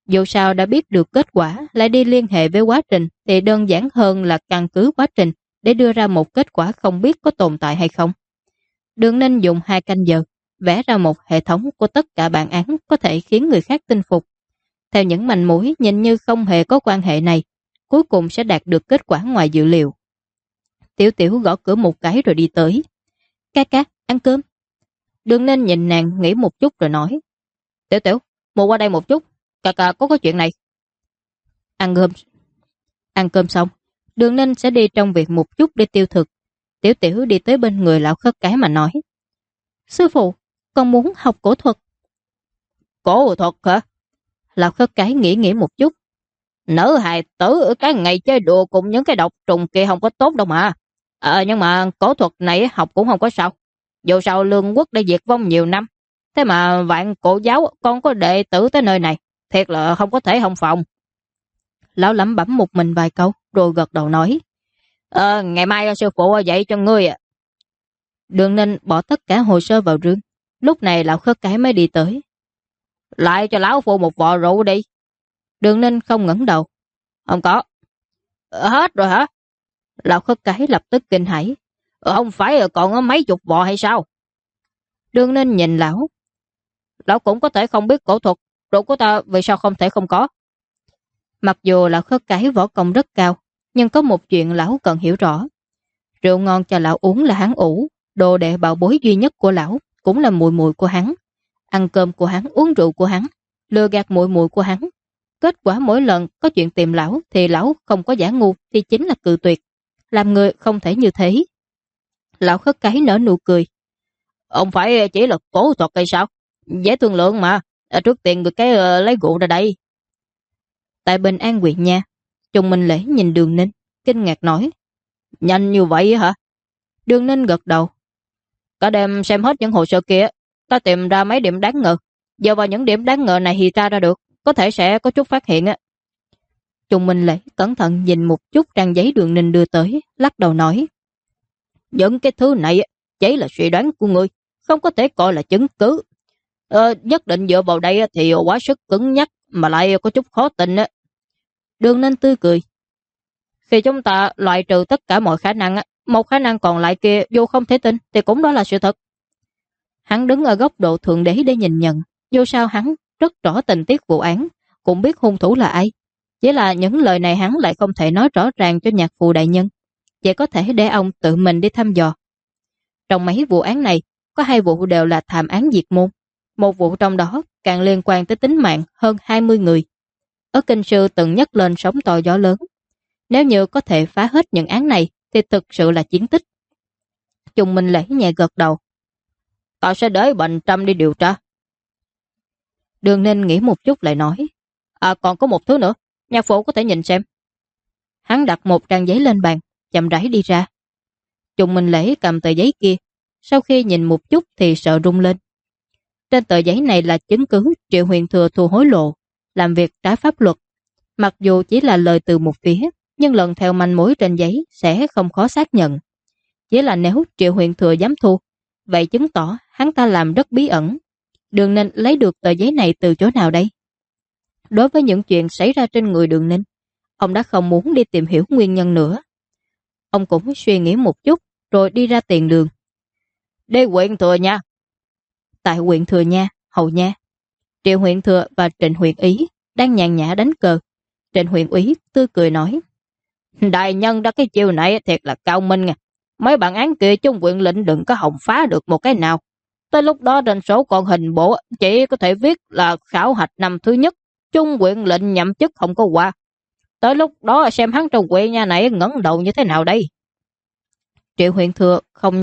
Dù sao đã biết được kết quả, lại đi liên hệ với quá trình thì đơn giản hơn là căn cứ quá trình để đưa ra một kết quả không biết có tồn tại hay không. Đường Ninh dùng 2 canh giờ vẽ ra một hệ thống của tất cả bản án có thể khiến người khác tin phục. Theo những manh mối nhìn như không hề có quan hệ này, cuối cùng sẽ đạt được kết quả ngoài dự liệu. Tiểu Tiểu gõ cửa một cái rồi đi tới. Ca, ăn cơm. Đường Ninh nhìn nàng nghĩ một chút rồi nói. Tiểu Tiểu, mua qua đây một chút, ca có chuyện này. Ăn cơm xong, Đường Ninh sẽ đi trong việc một chút để tiêu thực. Tiểu Tiểu đi tới bên người lão khất cái mà nói. Sư phụ, con muốn học cổ thuật. Cổ thuật hả? Lão khất cái nghĩ một chút. Nữ hài tử ở cái ngày chơi đùa cùng những cái độc trùng kia không có tốt đâu mà. Nhưng mà cổ thuật này học cũng không có sao. Dù sao lương quốc đã diệt vong nhiều năm. Thế mà vạn cổ giáo con có đệ tử tới nơi này. Thiệt là không có thể không phòng. Lão lẩm bẩm một mình vài câu rồi gật đầu nói. Ngày mai sư phụ dạy cho ngươi ạ. Đường Ninh bỏ tất cả hồ sơ vào rương. Lúc này lão khất cái mới đi tới. Lại cho lão phụ một vò rượu đi. Đường Ninh không ngẩng đầu. Không có. Hết rồi hả? Lão khất cái lập tức kinh hãi. Không phải còn có mấy chục vò hay sao? Đường Ninh nhìn lão. Lão cũng có thể không biết cổ thuật. Rượu của ta vì sao không thể không có? Mặc dù lão khất cái võ công rất cao, nhưng có một chuyện lão cần hiểu rõ. Rượu ngon cho lão uống là hắn ủ. Đồ đệ bảo bối duy nhất của lão cũng là muội muội của hắn. Ăn cơm của hắn, uống rượu của hắn, lừa gạt muội muội của hắn. Kết quả mỗi lần có chuyện tìm lão thì lão không có giả ngu thì chính là cự tuyệt. Làm người không thể như thế. Lão khất cái nở nụ cười. Ông phải chỉ là cổ thuật hay sao? Dễ thương lượng mà. Trước tiên người cái lấy rượu ra đây. Tại Bình An huyện nha, Trùng Minh Lễ nhìn Đường Ninh, kinh ngạc nói. Nhanh như vậy hả? Đường Ninh gật đầu. Cả đêm xem hết những hồ sơ kia, ta tìm ra mấy điểm đáng ngờ. Giờ vào những điểm đáng ngờ này thì ra được, có thể sẽ có chút phát hiện á. Trùng Minh Lễ cẩn thận nhìn một chút trang giấy Đường Ninh đưa tới, lắc đầu nói. Những cái thứ này chỉ là suy đoán của ngươi, không có thể coi là chứng cứ. Nhất định dựa vào đây thì quá sức cứng nhắc mà lại có chút khó tin á. Đường Ninh tươi cười. Khi chúng ta loại trừ tất cả mọi khả năng, một khả năng còn lại kia dù không thể tin thì cũng đó là sự thật. Hắn đứng ở góc độ thượng đế để nhìn nhận. Dù sao hắn rất rõ tình tiết vụ án, cũng biết hung thủ là ai. Chỉ là những lời này hắn lại không thể nói rõ ràng cho nhạc phù đại nhân. Chỉ có thể để ông tự mình đi thăm dò. Trong mấy vụ án này, có 2 vụ đều là thảm án diệt môn. Một vụ trong đó càng liên quan tới tính mạng hơn 20 người. Ở kinh sư từng nhắc lên sóng to gió lớn. Nếu như có thể phá hết những án này thì thực sự là chiến tích. Trùng Minh Lễ nhẹ gật đầu. Ta sẽ để Bành Trâm đi điều tra. Đường Ninh nghĩ một chút lại nói. Còn có một thứ nữa, nhạc phụ có thể nhìn xem. Hắn đặt một trang giấy lên bàn, chậm rãi đi ra. Trùng Minh Lễ cầm tờ giấy kia, sau khi nhìn một chút thì sợ rung lên. Trên tờ giấy này là chứng cứ Triệu Huyền Thừa thu hối lộ, làm việc trái pháp luật. Mặc dù chỉ là lời từ một phía, nhưng lần theo manh mối trên giấy sẽ không khó xác nhận. Chỉ là nếu Triệu Huyền Thừa dám thu, vậy chứng tỏ hắn ta làm rất bí ẩn. Đường Ninh lấy được tờ giấy này từ chỗ nào đây? Đối với những chuyện xảy ra trên người Đường Ninh, ông đã không muốn đi tìm hiểu nguyên nhân nữa. Ông cũng suy nghĩ một chút rồi đi ra tiền đường. Đi huyện Thừa nha. Tại huyện Thừa nha, Hầu nha, Triệu Huyện Thừa và Trịnh huyện Ý đang nhàn nhã đánh cờ. Trịnh huyện Ý tươi cười nói. Đại nhân đã cái chiều này thiệt là cao minh nha. Mấy bản án kia chung huyện lệnh đừng có hòng phá được một cái nào. Tới lúc đó trên số con hình bộ chỉ có thể viết là khảo hạch năm thứ nhất, chung huyện lệnh nhậm chức không có qua. Tới lúc đó xem hắn trong huyện nhà này ngẩng đầu như thế nào đây? Triệu Huyện Thừa không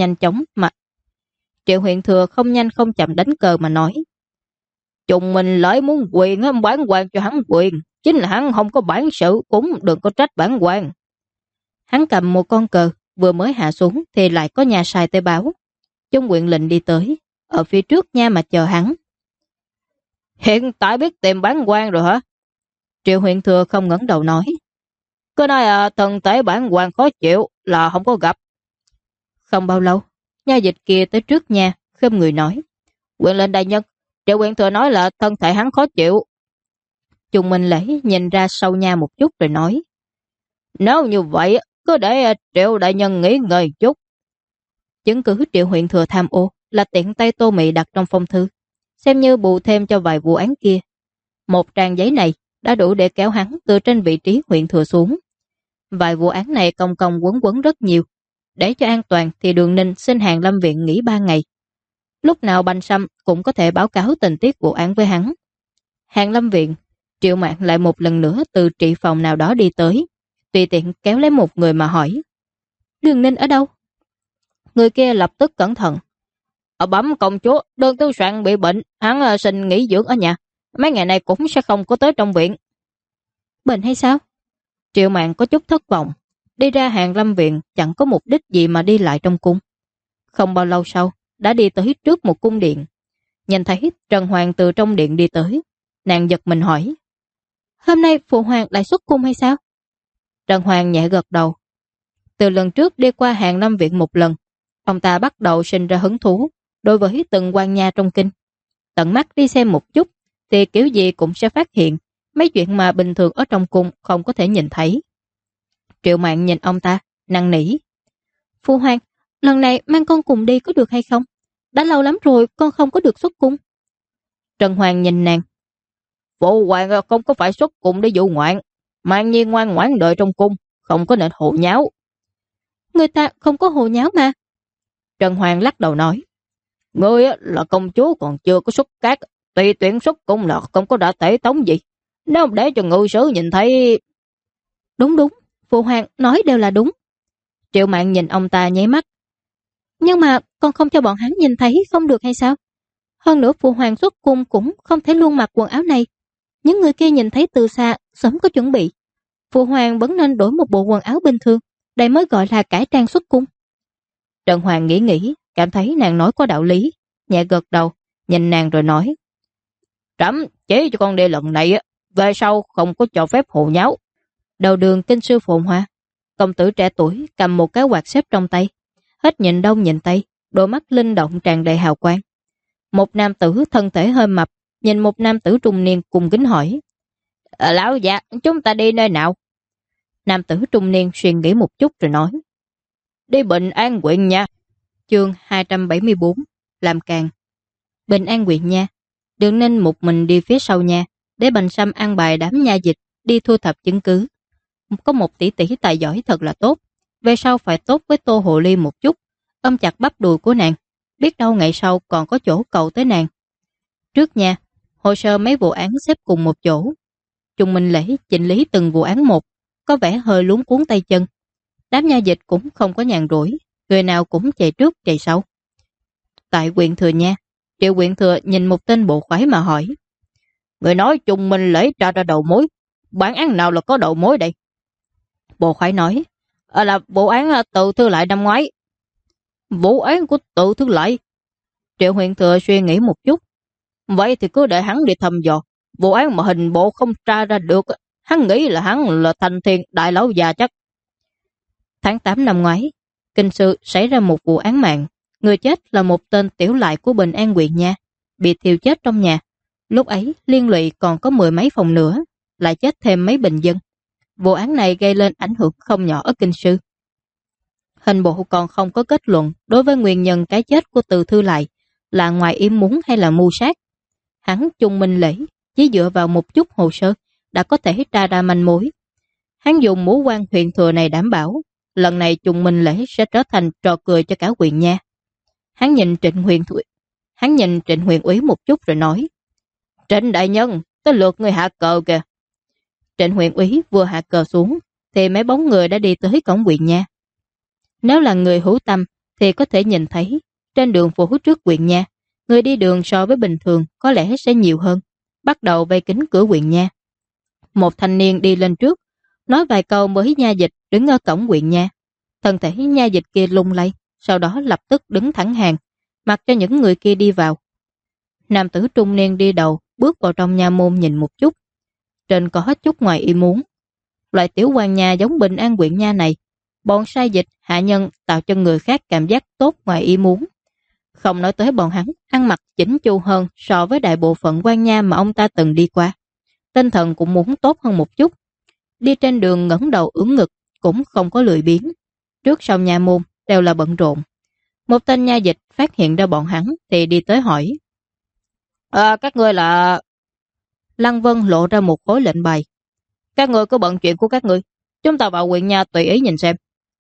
nhanh không chậm đánh cờ mà nói. Trùng Minh Lễ muốn quyền bán quan cho hắn quyền, chính là hắn không có bản sự cũng đừng có trách bản quan. Hắn cầm một con cờ, vừa mới hạ xuống thì lại có nhà sai tới báo. Trung huyện lệnh đi tới, ở phía trước nha mà chờ hắn. Hiện tại biết tìm bản quan rồi hả? Triệu Huyện Thừa không ngẩng đầu nói. Cứ nói thần thể bản quan khó chịu là không có gặp. Không bao lâu, nha dịch kia tới trước nhà, khom người nói. Huyện lệnh đại nhân, Triệu Huyện Thừa nói là thân thể hắn khó chịu. Chung Minh Lễ nhìn ra sau nhà một chút rồi nói: Nếu như vậy, cứ để Triệu đại nhân nghỉ ngơi chút. Chứng cứ Triệu huyện thừa tham ô là tiện tay Tô Mị đặt trong phong thư, xem như bù thêm cho vài vụ án kia. Một trang giấy này đã đủ để kéo hắn từ trên vị trí huyện thừa xuống. Vài vụ án này công công quấn quấn rất nhiều. Để cho an toàn thì Đường Ninh xin Hàn Lâm Viện nghỉ 3 ngày. Lúc nào Bành Sâm cũng có thể báo cáo tình tiết vụ án với hắn. Hàn Lâm Viện, Triệu Mạn lại một lần nữa từ trị phòng nào đó đi tới, tùy tiện kéo lấy một người mà hỏi: Đường Ninh ở đâu? Người kia lập tức cẩn thận: Bẩm công chúa, Đường tư soạn bị bệnh, hắn xin nghỉ dưỡng ở nhà, mấy ngày này cũng sẽ không có tới trong viện. Bệnh hay sao? Triệu Mạn có chút thất vọng. Đi ra Hàn Lâm Viện chẳng có mục đích gì mà đi lại trong cung. Không bao lâu sau, đã đi tới trước một cung điện. Nhìn thấy Trần Hoàng từ trong điện đi tới, nàng giật mình hỏi: Hôm nay phụ hoàng lại xuất cung hay sao? Trần Hoàng nhẹ gật đầu. Từ lần trước đi qua Hàn Lâm Viện một lần, ông ta bắt đầu sinh ra hứng thú đối với từng quan nha trong kinh. Tận mắt đi xem một chút thì kiểu gì cũng sẽ phát hiện mấy chuyện mà bình thường ở trong cung không có thể nhìn thấy. Triệu Mạn nhìn ông ta, năn nỉ: Phu hoàng, lần này mang con cùng đi có được hay không? Đã lâu lắm rồi con không có được xuất cung. Trần Hoàng nhìn nàng: Phụ hoàng không có phải xuất cung để dụ ngoạn, Mạn Nhi ngoan ngoãn đợi trong cung, không có nên hồ nháo. Người ta không có hồ nháo mà. Trần Hoàng lắc đầu nói: Ngươi là công chúa còn chưa có xuất cát, tùy tuyển xuất cung là không có đã tể tống gì. Nếu để cho ngự sử nhìn thấy... Đúng đúng, phụ hoàng nói đều là đúng. Triệu Mạn nhìn ông ta nháy mắt: Nhưng mà con không cho bọn hắn nhìn thấy không được hay sao? Hơn nữa phụ hoàng xuất cung cũng không thể luôn mặc quần áo này. Những người kia nhìn thấy từ xa sớm có chuẩn bị. Phụ hoàng vẫn nên đổi một bộ quần áo bình thường, đây mới gọi là cải trang xuất cung. Trần Hoàng nghĩ, cảm thấy nàng nói có đạo lý, nhẹ gật đầu, nhìn nàng rồi nói: Trẫm chỉ cho con đi lần này, về sau không có cho phép hồ nháo. Đầu đường kinh sư Phồn Hoa, công tử trẻ tuổi cầm một cái quạt xếp trong tay, hết nhìn đông nhìn tây, đôi mắt linh động tràn đầy hào quang. Một nam tử thân thể hơi mập nhìn một nam tử trung niên cung kính hỏi: Lão già, chúng ta đi nơi nào? Nam tử trung niên suy nghĩ một chút rồi nói: Đi Bình An huyện nha. Chương 274 làm càng. Bình An huyện nha. Đường Ninh một mình đi phía sau nhà, để Bành Sâm an bài đám nha dịch đi thu thập chứng cứ. Có một tỷ tỷ tài giỏi thật là tốt, về sau phải tốt với Tô Hồ Ly một chút, ôm chặt bắp đùi của nàng, biết đâu ngày sau còn có chỗ cầu tới nàng. Trước nhà, hồ sơ mấy vụ án xếp cùng một chỗ. Chung Minh Lễ chỉnh lý từng vụ án một, có vẻ hơi luống cuốn tay chân. Đám nha dịch cũng không có nhàn rỗi, người nào cũng chạy trước chạy sau. Tại huyện Thừa Nha, Triệu huyện Thừa nhìn một tên bộ khoái mà hỏi: Người nói Chung Minh Lễ tra ra đầu mối, bản án nào là có đầu mối đây? Bộ khoái nói: Là vụ án Tự Thư Lại năm ngoái. Vụ án của Tự Thư Lại? Triệu huyện Thừa suy nghĩ một chút: Vậy thì cứ để hắn đi thăm dò. Vụ án mà hình bộ không tra ra được, hắn nghĩ là hắn là Thành Thiên đại lão già chắc. Tháng 8 năm ngoái, kinh sư xảy ra một vụ án mạng. Người chết là một tên tiểu lại của Bình An huyện nha, bị thiêu chết trong nhà. Lúc ấy liên lụy còn có 10 mấy phòng nữa, lại chết thêm mấy bình dân. Vụ án này gây lên ảnh hưởng không nhỏ ở kinh sư. Hình bộ còn không có kết luận đối với nguyên nhân cái chết của Từ Thư Lại là ngoài ý muốn hay là mưu sát. Hắn Chung Minh Lễ chỉ dựa vào một chút hồ sơ đã có thể tra ra manh mối. Hắn dùng mũ quan huyện thừa này đảm bảo lần này Chung Minh Lễ sẽ trở thành trò cười cho cả huyện nha. Hắn nhìn Trịnh Huyền Úy một chút rồi nói: Trịnh đại nhân, tới lượt người hạ cờ kìa. Trịnh Huyền Úy vừa hạ cờ xuống thì mấy bóng người đã đi tới cổng huyện nha. Nếu là người hữu tâm thì có thể nhìn thấy trên đường phố trước huyện nha, người đi đường so với bình thường có lẽ sẽ nhiều hơn, bắt đầu vây kín cửa huyện nha. Một thanh niên đi lên trước, nói vài câu với nha dịch đứng ở cổng huyện nha. Thân thể nha dịch kia lung lay, sau đó lập tức đứng thẳng hàng, mặc cho những người kia đi vào. Nam tử trung niên đi đầu, bước vào trong nha môn nhìn một chút. Trên có hết chút ngoài ý muốn. Loại tiểu quan nhà giống Bình An huyện nha này, bọn sai dịch, hạ nhân tạo cho người khác cảm giác tốt ngoài ý muốn. Không nói tới bọn hắn ăn mặc chỉnh chu hơn so với đại bộ phận quan nha mà ông ta từng đi qua. tinh thần cũng muốn tốt hơn một chút. Đi trên đường ngẩng đầu ưỡn ngực, cũng không có lười biếng. Trước sau nha môn đều là bận rộn. Một tên nha dịch phát hiện ra bọn hắn thì đi tới hỏi. Các ngươi là... Lăng Vân lộ ra một khối lệnh bài. Các ngươi có bận chuyện của các ngươi, chúng ta vào huyện nha tùy ý nhìn xem.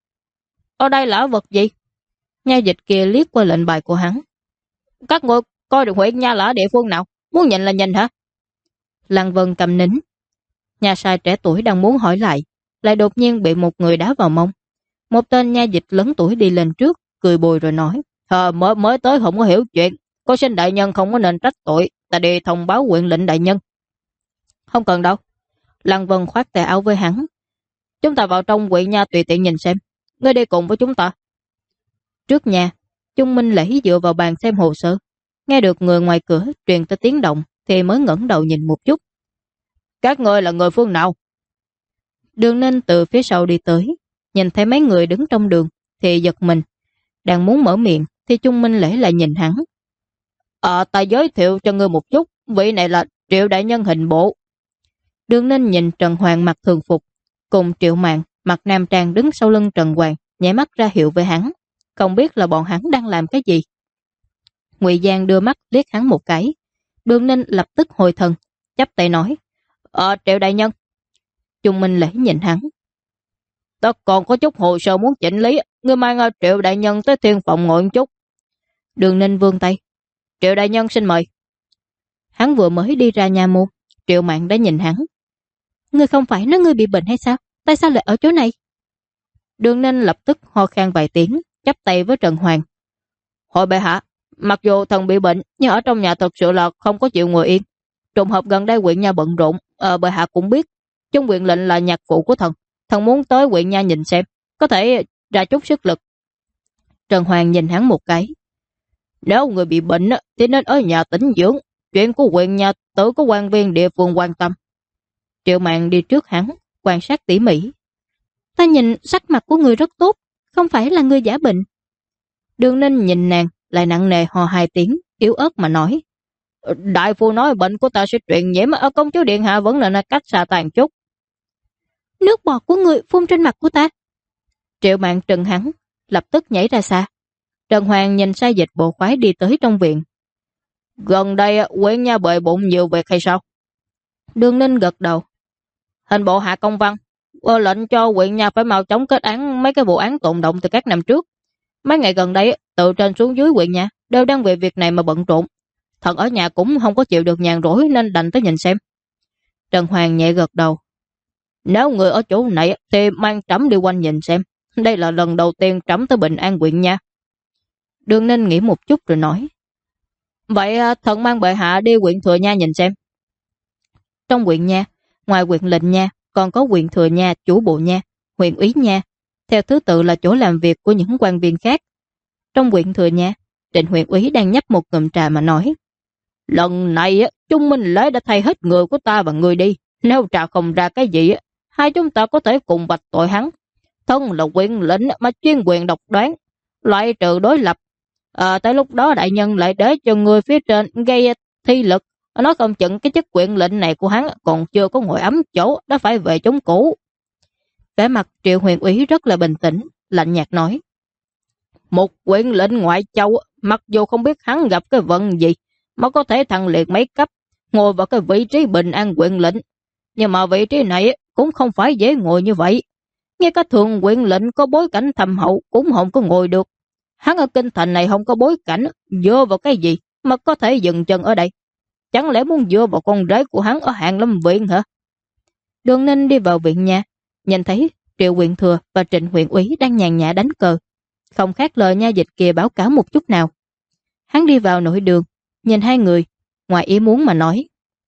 Ở đây là vật gì? Nha dịch kia liếc qua lệnh bài của hắn. Các ngươi coi được huyện nha là ở địa phương nào? Muốn nhìn là nhìn hả? Lăng Vân cầm nín. Nhà sai trẻ tuổi đang muốn hỏi lại đột nhiên bị một người đá vào mông. Một tên nha dịch lớn tuổi đi lên trước, cười bồi rồi nói. Mới tới không có hiểu chuyện. Cô xin đại nhân không có nên trách tội. Ta đi thông báo huyện lệnh đại nhân. Không cần đâu. Lăng Vân khoát tay áo với hắn. Chúng ta vào trong huyện nha tùy tiện nhìn xem. Ngươi đi cùng với chúng ta. Trước nhà, Chung Minh Lễ dựa vào bàn xem hồ sơ. Nghe được người ngoài cửa truyền tới tiếng động thì mới ngẩng đầu nhìn một chút. Các ngươi là người phương nào? Đường Ninh từ phía sau đi tới, nhìn thấy mấy người đứng trong đường thì giật mình. Đang muốn mở miệng thì Chung Minh Lễ lại nhìn hắn. Ta giới thiệu cho ngươi một chút, vị này là Triệu đại nhân hình bộ. Đường Ninh nhìn Trần Hoàng mặc thường phục, cùng Triệu Mạn mặc nam trang đứng sau lưng Trần Hoàng, nhảy mắt ra hiệu với hắn, không biết là bọn hắn đang làm cái gì. Ngụy Giang đưa mắt liếc hắn một cái. Đường Ninh lập tức hồi thần, chắp tay nói. Triệu đại nhân. Chung Minh Lễ nhìn hắn. Ta còn có chút hồ sơ muốn chỉnh lý, ngươi mang Triệu đại nhân tới thiên phòng ngồi một chút. Đường Ninh vươn tay. Triệu đại nhân xin mời. Hắn vừa mới đi ra nhà môn, Triệu Mạn đã nhìn hắn. Ngươi không phải nói ngươi bị bệnh hay sao? Tại sao lại ở chỗ này? Đường Ninh lập tức ho khan vài tiếng, chắp tay với Trần Hoàng. Hội bệ hạ, mặc dù thần bị bệnh, nhưng ở trong nhà thật sự là không có chịu ngồi yên. Trùng hợp gần đây huyện nha bận rộn, bệ hạ cũng biết, trong huyện lệnh là nhạc phụ của thần. Thần muốn tới huyện nha nhìn xem, có thể ra chút sức lực. Trần Hoàng nhìn hắn một cái. Nếu người bị bệnh thì nên ở nhà tĩnh dưỡng, chuyện của huyện nha tự có quan viên địa phương quan tâm. Triệu Mạn đi trước hắn, quan sát tỉ mỉ. Ta nhìn sắc mặt của người rất tốt, không phải là người giả bệnh. Đường Ninh nhìn nàng, lại nặng nề ho hai tiếng, yếu ớt mà nói. Đại phu nói bệnh của ta sẽ truyền nhiễm, ở công chúa điện hạ vẫn là cách xa tàn chút. Nước bọt của người phun trên mặt của ta. Triệu Mạn trừng hắn, lập tức nhảy ra xa. Trần Hoàng nhìn sai dịch bộ khoái đi tới trong viện. Gần đây huyện nha bệ bụng nhiều việc hay sao? Đường Ninh gật đầu. Hình bộ hạ công văn, lệnh cho huyện nha phải mau chóng kết án mấy cái vụ án tồn động từ các năm trước. Mấy ngày gần đây, từ trên xuống dưới huyện nha đều đang vì việc này mà bận rộn. Thần ở nhà cũng không có chịu được nhàn rỗi nên đành tới nhìn xem. Trần Hoàng nhẹ gật đầu. Nếu người ở chỗ này thì mang trẫm đi quanh nhìn xem. Đây là lần đầu tiên trẫm tới Bình An huyện nha. Đường Ninh nghĩ một chút rồi nói. Vậy thần mang bệ hạ đi huyện Thừa Nha nhìn xem. Trong huyện nha, ngoài huyện lệnh nha, còn có huyện Thừa Nha, chủ bộ nha, huyện úy nha, theo thứ tự là chỗ làm việc của những quan viên khác. Trong huyện Thừa Nha, Trịnh huyện úy đang nhấp một ngụm trà mà nói. Lần này Chung Minh Lễ đã thay hết người của ta và người đi. Nếu trà không ra cái gì, hai chúng ta có thể cùng bạch tội hắn. Thân là quyền lệnh mà chuyên quyền độc đoán, loại trừ đối lập. Tới lúc đó đại nhân lại để cho người phía trên gây thi lực. Nó không chừng cái chức quyền lệnh này của hắn còn chưa có ngồi ấm chỗ, đã phải về chống cũ. Vẻ mặt Triệu huyện úy rất là bình tĩnh, lạnh nhạt nói. Một quyền lệnh ngoại châu, mặc dù không biết hắn gặp cái vận gì, mà có thể thăng liệt mấy cấp, ngồi vào cái vị trí bình an quyền lệnh. Nhưng mà vị trí này cũng không phải dễ ngồi như vậy. Nghe cái thường quyền lệnh có bối cảnh thầm hậu cũng không có ngồi được. Hắn ở kinh thành này không có bối cảnh, dựa vào cái gì mà có thể dừng chân ở đây? Chẳng lẽ muốn dựa vào con rể của hắn ở Hàng Lâm viện hả? Đường Ninh đi vào viện nhà, nhìn thấy Triệu huyện thừa và Trịnh huyện úy đang nhàn nhã đánh cờ, không khác lời nha dịch kia báo cáo một chút nào. Hắn đi vào nội đường, nhìn hai người, ngoài ý muốn mà nói.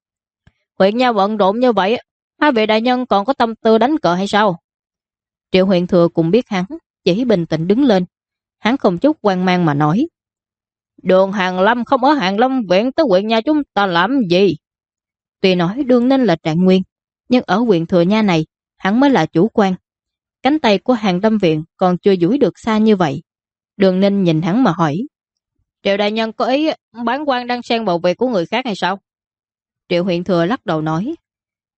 Huyện nha bận rộn như vậy, hai vị đại nhân còn có tâm tư đánh cờ hay sao? Triệu huyện thừa cũng biết hắn, chỉ bình tĩnh đứng lên. Hắn không chút hoang mang mà nói. Đường Hàng Lâm không ở Hàng Lâm viện tới huyện nha chúng ta làm gì? Tuy nói Đường Ninh là trạng nguyên, nhưng ở huyện Thừa Nha này, hắn mới là chủ quan. Cánh tay của Hàng Lâm viện còn chưa duỗi được xa như vậy. Đường Ninh nhìn hắn mà hỏi. Triệu đại nhân có ý bản quan đang xen vào việc của người khác hay sao? Triệu huyện thừa lắc đầu nói.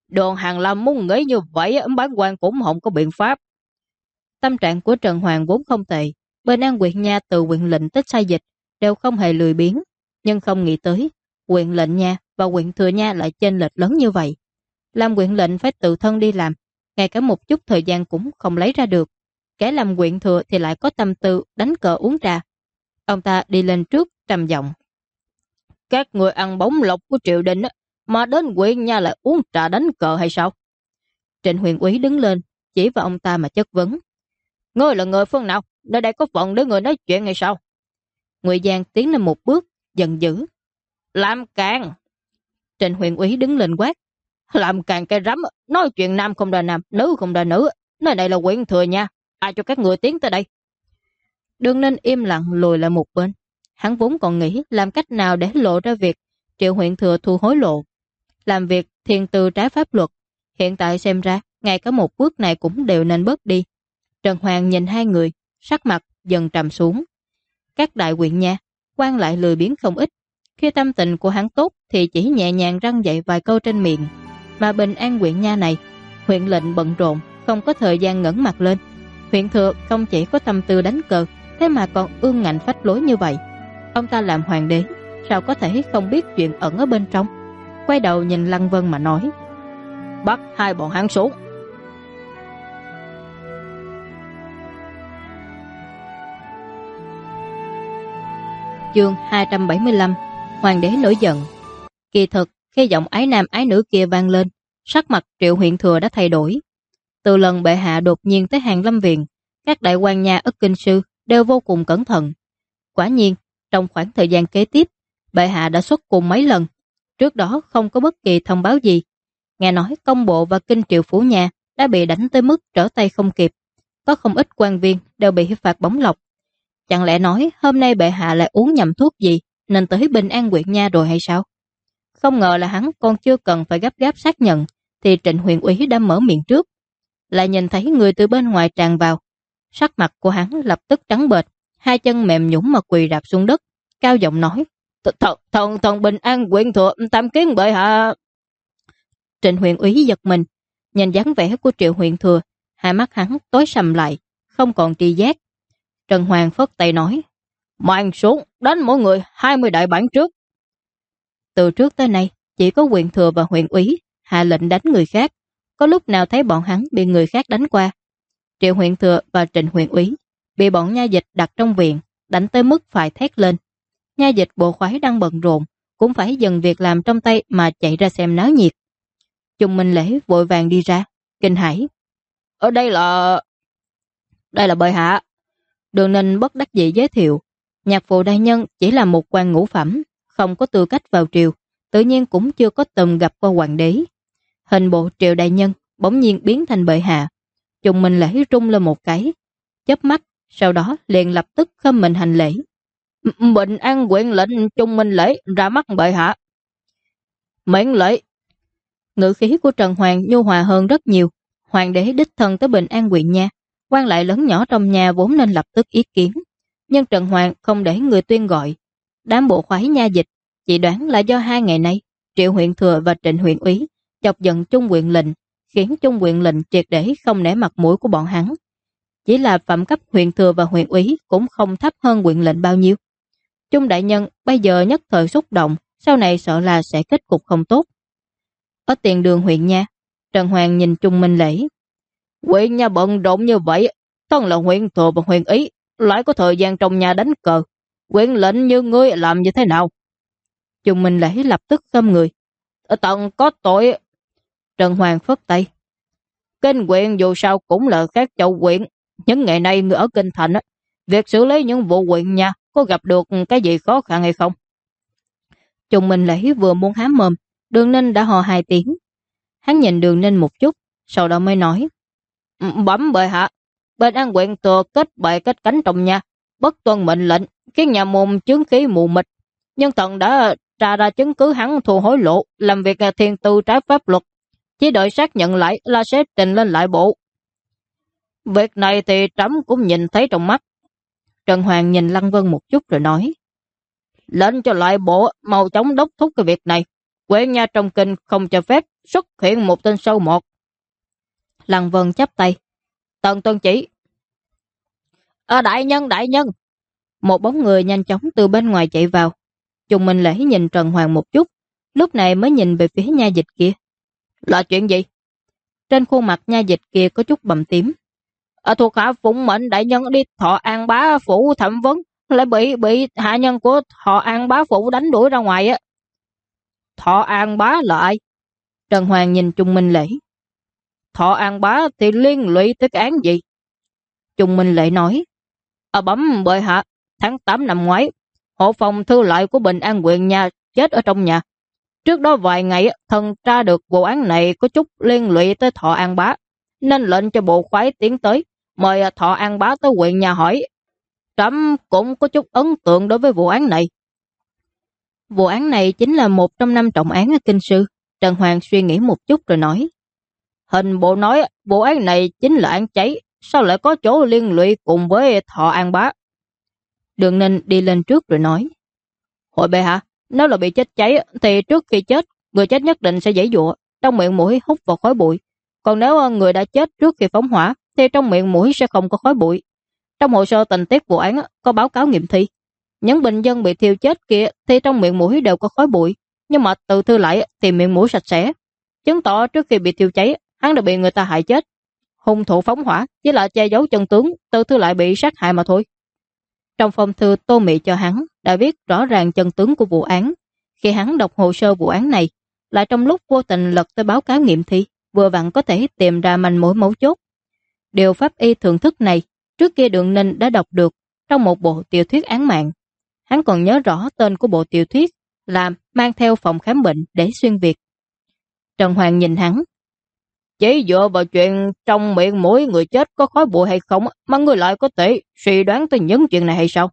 Đoàn Hàng Lâm muốn nghĩ như vậy, bán quan cũng không có biện pháp. Tâm trạng của Trần Hoàng vốn không tệ, bên An Nguyệt Nha từ huyện lệnh tới sai dịch đều không hề lười biếng, nhưng không nghĩ tới huyện lệnh nha và huyện thừa nha lại chênh lệch lớn như vậy. Làm huyện lệnh phải tự thân đi làm, ngay cả một chút thời gian cũng không lấy ra được. Kẻ làm huyện thừa thì lại có tâm tư đánh cờ uống trà. Ông ta đi lên trước trầm giọng: các người ăn bóng lộc của triều đình mà đến huyện nha lại uống trà đánh cờ hay sao? Trịnh Huyền Úy đứng lên chỉ vào ông ta mà chất vấn: ngươi là người phương nào? Nơi đây có phận để người nói chuyện hay sao? Ngụy Giang tiến lên một bước, giận dữ: làm càn! Trịnh Huyền Úy đứng lên quát: làm càn cái rắm, nói chuyện nam không đòi nam, nữ không đòi nữ, nơi này là huyện thừa nha, ai cho các người tiến tới đây? Đường Ninh im lặng lùi lại một bên. Hắn vốn còn nghĩ làm cách nào để lộ ra việc Triệu huyện thừa thu hối lộ, làm việc thiền từ trái pháp luật. Hiện tại xem ra ngay cả một bước này cũng đều nên bớt đi. Trần Hoàng nhìn hai người, sắc mặt dần trầm xuống. Các đại huyện nha quan lại lười biếng không ít. Khi tâm tình của hắn tốt thì chỉ nhẹ nhàng răng dạy vài câu trên miệng. Mà Bình An huyện nha này, huyện lệnh bận rộn, không có thời gian ngẩng mặt lên. Huyện thừa không chỉ có tâm tư đánh cờ, thế mà còn ương ngạnh phách lối như vậy. Ông ta làm hoàng đế, sao có thể không biết chuyện ẩn ở bên trong? Quay đầu nhìn Lăng Vân mà nói: bắt hai bọn hắn xuống. Chương 275: Hoàng đế nổi giận. Kỳ thực, khi giọng ái nam ái nữ kia vang lên, sắc mặt Triệu huyện thừa đã thay đổi. Từ lần bệ hạ đột nhiên tới Hàn Lâm Viện, các đại quan nha ở kinh sư đều vô cùng cẩn thận. Quả nhiên, trong khoảng thời gian kế tiếp, bệ hạ đã xuất cung mấy lần. Trước đó không có bất kỳ thông báo gì. Nghe nói công bộ và kinh triệu phủ nhà đã bị đánh tới mức trở tay không kịp. Có không ít quan viên đều bị phạt bóng lọc. Chẳng lẽ nói hôm nay bệ hạ lại uống nhầm thuốc gì nên tới Bình An huyện nha rồi hay sao? Không ngờ là hắn còn chưa cần phải gấp gáp xác nhận thì Trịnh Huyền Úy đã mở miệng trước. Lại nhìn thấy người từ bên ngoài tràn vào. Sắc mặt của hắn lập tức trắng bệch, hai chân mềm nhũn mà quỳ rạp xuống đất, cao giọng nói: Thần Bình An huyện thừa tam kiến bệ hạ. Trịnh Huyền Úy giật mình, nhìn dáng vẻ của Triệu huyện thừa, hai mắt hắn tối sầm lại, không còn tri giác. Trần Hoàng phất tay nói: mang xuống, đánh mỗi người 20 đại bản trước. Từ trước tới nay, chỉ có huyện thừa và huyện úy hạ lệnh đánh người khác, có lúc nào thấy bọn hắn bị người khác đánh qua. Triệu huyện thừa và Trịnh huyện úy bị bọn nha dịch đặt trong viện, đánh tới mức phải thét lên. Nha dịch bộ khoái đang bận rộn, cũng phải dừng việc làm trong tay mà chạy ra xem náo nhiệt. Chung Minh Lễ vội vàng đi ra, kinh hãi: ở đây là bệ hạ. Đường Ninh bất đắc dĩ giới thiệu: nhạc phụ đại nhân chỉ là một quan ngũ phẩm, không có tư cách vào triều, tự nhiên cũng chưa có từng gặp qua hoàng đế. Hình bộ Triệu đại nhân bỗng nhiên biến thành bệ hạ. Chung Minh Lễ rung lên một cái, chớp mắt, sau đó liền lập tức khom mình hành lễ: Bình An huyện lệnh Chung Minh Lễ ra mắt bệ hạ. Miễn lễ. Ngữ khí của Trần Hoàng nhu hòa hơn rất nhiều. Hoàng đế đích thân tới Bình An huyện nha, quan lại lớn nhỏ trong nhà vốn nên lập tức ý kiến, nhưng Trần Hoàng không để người tuyên gọi. Đám bộ khoái nha dịch chỉ đoán là do 2 ngày nay Triệu huyện thừa và Trịnh huyện úy chọc giận Trung huyện lệnh, khiến Trung huyện lệnh triệt để không nể mặt mũi của bọn hắn. Chỉ là phẩm cấp huyện thừa và huyện úy cũng không thấp hơn huyện lệnh bao nhiêu. Trung đại nhân bây giờ nhất thời xúc động, sau này sợ là sẽ kết cục không tốt. Ở tiền đường huyện nha, Trần Hoàng nhìn Trung Minh Lễ: huyện nha bận rộn như vậy, thân là huyện thừa và huyện úy lại có thời gian trong nhà đánh cờ, huyện lệnh như ngươi làm như thế nào? Trung Minh Lễ lập tức khom người: tận có tội. Trần Hoàng phất tay: kinh huyện dù sao cũng là các châu huyện, những ngày nay người ở kinh thành việc xử lý những vụ huyện nha có gặp được cái gì khó khăn hay không? Trung Minh Lễ vừa muốn há mồm, Đường Ninh đã hò 2 tiếng. Hắn nhìn Đường Ninh một chút, sau đó mới nói: bẩm bệ hạ, bên An huyện thừa kết bệ kết cánh trong nhà, bất tuân mệnh lệnh, khiến nhà môn chướng khí mù mịt. Nhưng thần đã tra ra chứng cứ hắn thu hối lộ, làm việc thiên tư trái pháp luật, chỉ đợi xác nhận lại là sẽ trình lên lại bộ. Việc này thì trẫm cũng nhìn thấy trong mắt. Trần Hoàng nhìn Lăng Vân một chút rồi nói: lệnh cho lại bộ mau chóng đốc thúc cái việc này. Quế Nha trong kinh không cho phép xuất hiện một tên sâu một. Lăng Vân chắp tay. Tần tuân chỉ. Đại nhân, đại nhân. Một bóng người nhanh chóng từ bên ngoài chạy vào. Chung Minh Lễ nhìn Trần Hoàng một chút, lúc này mới nhìn về phía nha dịch kia. Là chuyện gì? Trên khuôn mặt nha dịch kia có chút bầm tím. Thuộc hạ phụng mệnh đại nhân đi Thọ An Bá phủ thẩm vấn, lại bị hạ nhân của Thọ An Bá phủ đánh đuổi ra ngoài á. Thọ An Bá là ai? Trần Hoàng nhìn Chung Minh Lễ. Thọ An Bá thì liên lụy tới cái án gì? Chung Minh Lễ nói. Bẩm bệ hạ, tháng 8 năm ngoái, hộ phòng thư lại của Bình An huyện nhà chết ở trong nhà. Trước đó vài ngày, thần tra được vụ án này có chút liên lụy tới Thọ An Bá, nên lệnh cho bộ khoái tiến tới, mời Thọ An Bá tới huyện nhà hỏi. Trẫm cũng có chút ấn tượng đối với vụ án này. Vụ án này chính là một trong 5 trọng án ở kinh sư. Trần Hoàng suy nghĩ một chút rồi nói. Hình bộ nói vụ án này chính là án cháy, sao lại có chỗ liên lụy cùng với Thọ An Bá? Đường Ninh đi lên trước rồi nói. Hội bệ hạ, nếu là bị chết cháy thì trước khi chết, người chết nhất định sẽ giãy giụa, trong miệng mũi hút vào khói bụi. Còn nếu người đã chết trước khi phóng hỏa thì trong miệng mũi sẽ không có khói bụi. Trong hồ sơ tình tiết vụ án có báo cáo nghiệm thi. Những bệnh nhân bị thiêu chết kia thì trong miệng mũi đều có khói bụi, nhưng mà Từ Thư lại thì miệng mũi sạch sẽ, chứng tỏ trước khi bị thiêu cháy, hắn đã bị người ta hại chết. Hung thủ phóng hỏa chỉ là che giấu chân tướng, Từ Thư lại bị sát hại mà thôi. Trong phong thư Tô Mị cho hắn đã viết rõ ràng chân tướng của vụ án. Khi hắn đọc hồ sơ vụ án này, lại trong lúc vô tình lật tới báo cáo nghiệm thi, vừa vặn có thể tìm ra manh mối mấu chốt. Điều pháp y thưởng thức này, trước kia Đường Ninh đã đọc được trong một bộ tiểu thuyết án mạng. Hắn còn nhớ rõ tên của bộ tiểu thuyết là Mang theo phòng khám bệnh để xuyên Việt. Trần Hoàng nhìn hắn. Chỉ dựa vào chuyện trong miệng mũi người chết có khói bụi hay không mà người lại có thể suy đoán tới những chuyện này hay sao?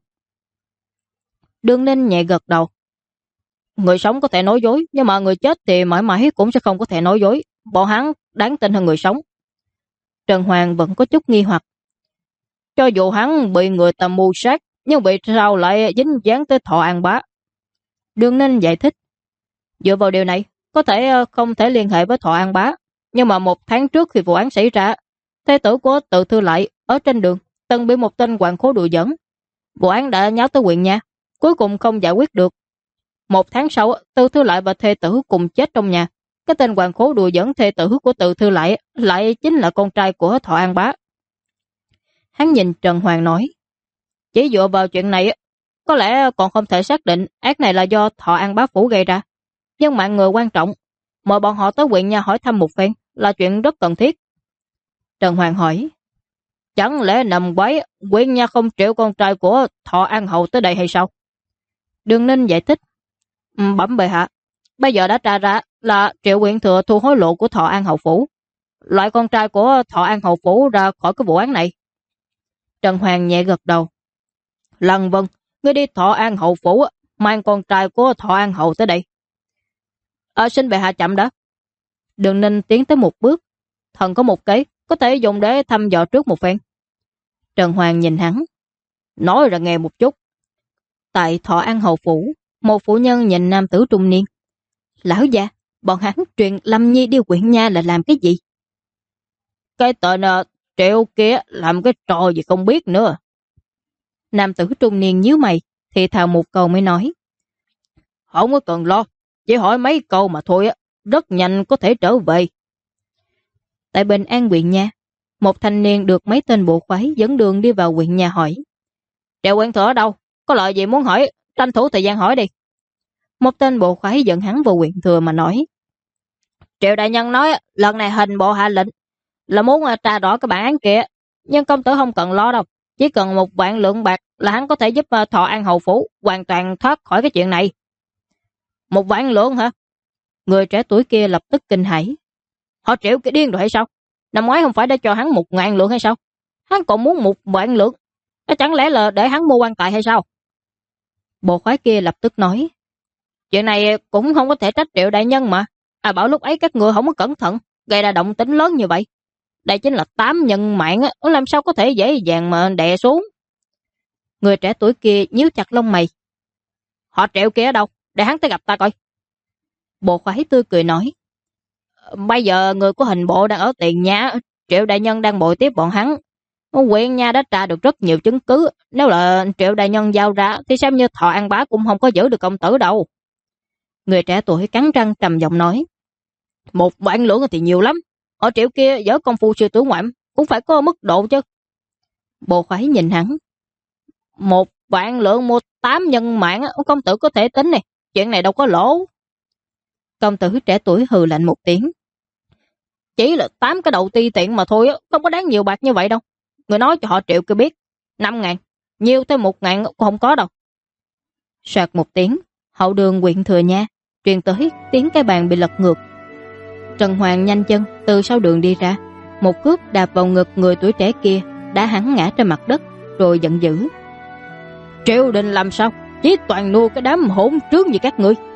Đường Ninh nhẹ gật đầu. Người sống có thể nói dối, nhưng mà người chết thì mãi mãi cũng sẽ không có thể nói dối. Bọn hắn đáng tin hơn người sống. Trần Hoàng vẫn có chút nghi hoặc. Cho dù hắn bị người ta mưu sát, nhưng vì sao lại dính dáng tới Thọ An Bá? Đường Ninh giải thích. Dựa vào điều này, có thể không thể liên hệ với Thọ An Bá. Nhưng mà 1 tháng trước khi vụ án xảy ra, thê tử của Từ Thư lại ở trên đường từng bị một tên hoàng khố đùa giỡn. Vụ án đã nháo tới huyện nha, cuối cùng không giải quyết được. 1 tháng sau, Từ Thư lại và thê tử cùng chết trong nhà. Cái tên hoàng khố đùa giỡn thê tử của Từ Thư lại chính là con trai của Thọ An Bá. Hắn nhìn Trần Hoàng nói. Chỉ dựa vào chuyện này, có lẽ còn không thể xác định ác này là do Thọ An Bá phủ gây ra. Nhưng mạng người quan trọng, mời bọn họ tới huyện nha hỏi thăm một phen là chuyện rất cần thiết. Trần Hoàng hỏi. Chẳng lẽ nằm quái huyện nha không triệu con trai của Thọ An Hậu tới đây hay sao? Đường Ninh giải thích. Bẩm bệ hạ, bây giờ đã tra ra là Triệu huyện thừa thu hối lộ của Thọ An Hậu phủ, loại con trai của Thọ An Hậu phủ ra khỏi cái vụ án này. Trần Hoàng nhẹ gật đầu. Lăng Vân, ngươi đi Thọ An Hậu phủ mang con trai của Thọ An Hậu tới đây. Xin bệ hạ chậm đã. Đường Ninh tiến tới một bước. Thần có một kế, có thể dùng để thăm dò trước một phen. Trần Hoàng nhìn hắn. Nói ra nghe một chút. Tại Thọ An Hậu phủ, một phụ nhân nhìn nam tử trung niên. Lão già, bọn hắn truyền Lâm Nhi đi huyện nha là làm cái gì? Cái tên Triệu kia làm cái trò gì không biết nữa. Nam tử trung niên nhíu mày, thì thào một câu mới nói. Không có cần lo, chỉ hỏi mấy câu mà thôi á, rất nhanh có thể trở về. Tại Bình An huyện nha, một thanh niên được mấy tên bộ khoái dẫn đường đi vào huyện nhà hỏi. Triệu huyện thừa ở đâu? Có lời gì muốn hỏi, tranh thủ thời gian hỏi đi. Một tên bộ khoái dẫn hắn vào huyện thừa mà nói. Triệu đại nhân nói lần này hình bộ hạ lệnh là muốn tra rõ cái bản án kia, nhưng công tử không cần lo đâu. Chỉ cần 1 vạn lượng bạc là hắn có thể giúp Thọ An Hậu phủ hoàn toàn thoát khỏi cái chuyện này. 1 vạn lượng hả? Người trẻ tuổi kia lập tức kinh hãi. Họ Triệu cái điên rồi hay sao? Năm ngoái không phải đã cho hắn 1.000 lượng hay sao? Hắn còn muốn 1 vạn lượng. Chẳng lẽ là để hắn mua quan tài hay sao? Bộ khoái kia lập tức nói. Chuyện này cũng không có thể trách Triệu đại nhân mà. Bảo lúc ấy các người không có cẩn thận, gây ra động tĩnh lớn như vậy. Đây chính là 8 nhân mạng, làm sao có thể dễ dàng mà đè xuống. Người trẻ tuổi kia nhíu chặt lông mày. Họ Triệu kia ở đâu? Để hắn tới gặp ta coi. Bộ khoái tươi cười nói: Bây giờ người của hình bộ đang ở Tiền Nhã, Triệu đại nhân đang bồi tiếp bọn hắn. Huyện nha đã tra được rất nhiều chứng cứ, nếu là Triệu đại nhân giao ra thì xem như Thọ An Bá cũng không có giữ được công tử đâu. Người trẻ tuổi cắn răng trầm giọng nói: 1 vạn lượng thì nhiều lắm, ở Triệu kia giở công phu sư tử ngoạm cũng phải có mức độ chứ. Bộ khoái nhìn hắn: 1 vạn lượng mua 8 nhân mạng, công tử có thể tính này, chuyện này đâu có lỗ. Công tử trẻ tuổi hừ lạnh một tiếng: Chỉ là 8 cái đầu ti tiện mà thôi, không có đáng nhiều bạc như vậy đâu. Người nói cho họ Triệu kia biết, 5.000, nhiều thêm 1.000 cũng không có đâu. Soạt một tiếng, hậu đường huyện Thừa Nha truyền tới tiếng cái bàn bị lật ngược. Trần Hoàng nhanh chân từ sau đường đi ra, một cước đạp vào ngực người tuổi trẻ kia, đã hắn ngã trên mặt đất, rồi giận dữ: Triệu Đình làm sao? Chỉ toàn nuôi cái đám hỗn trướng như các ngươi.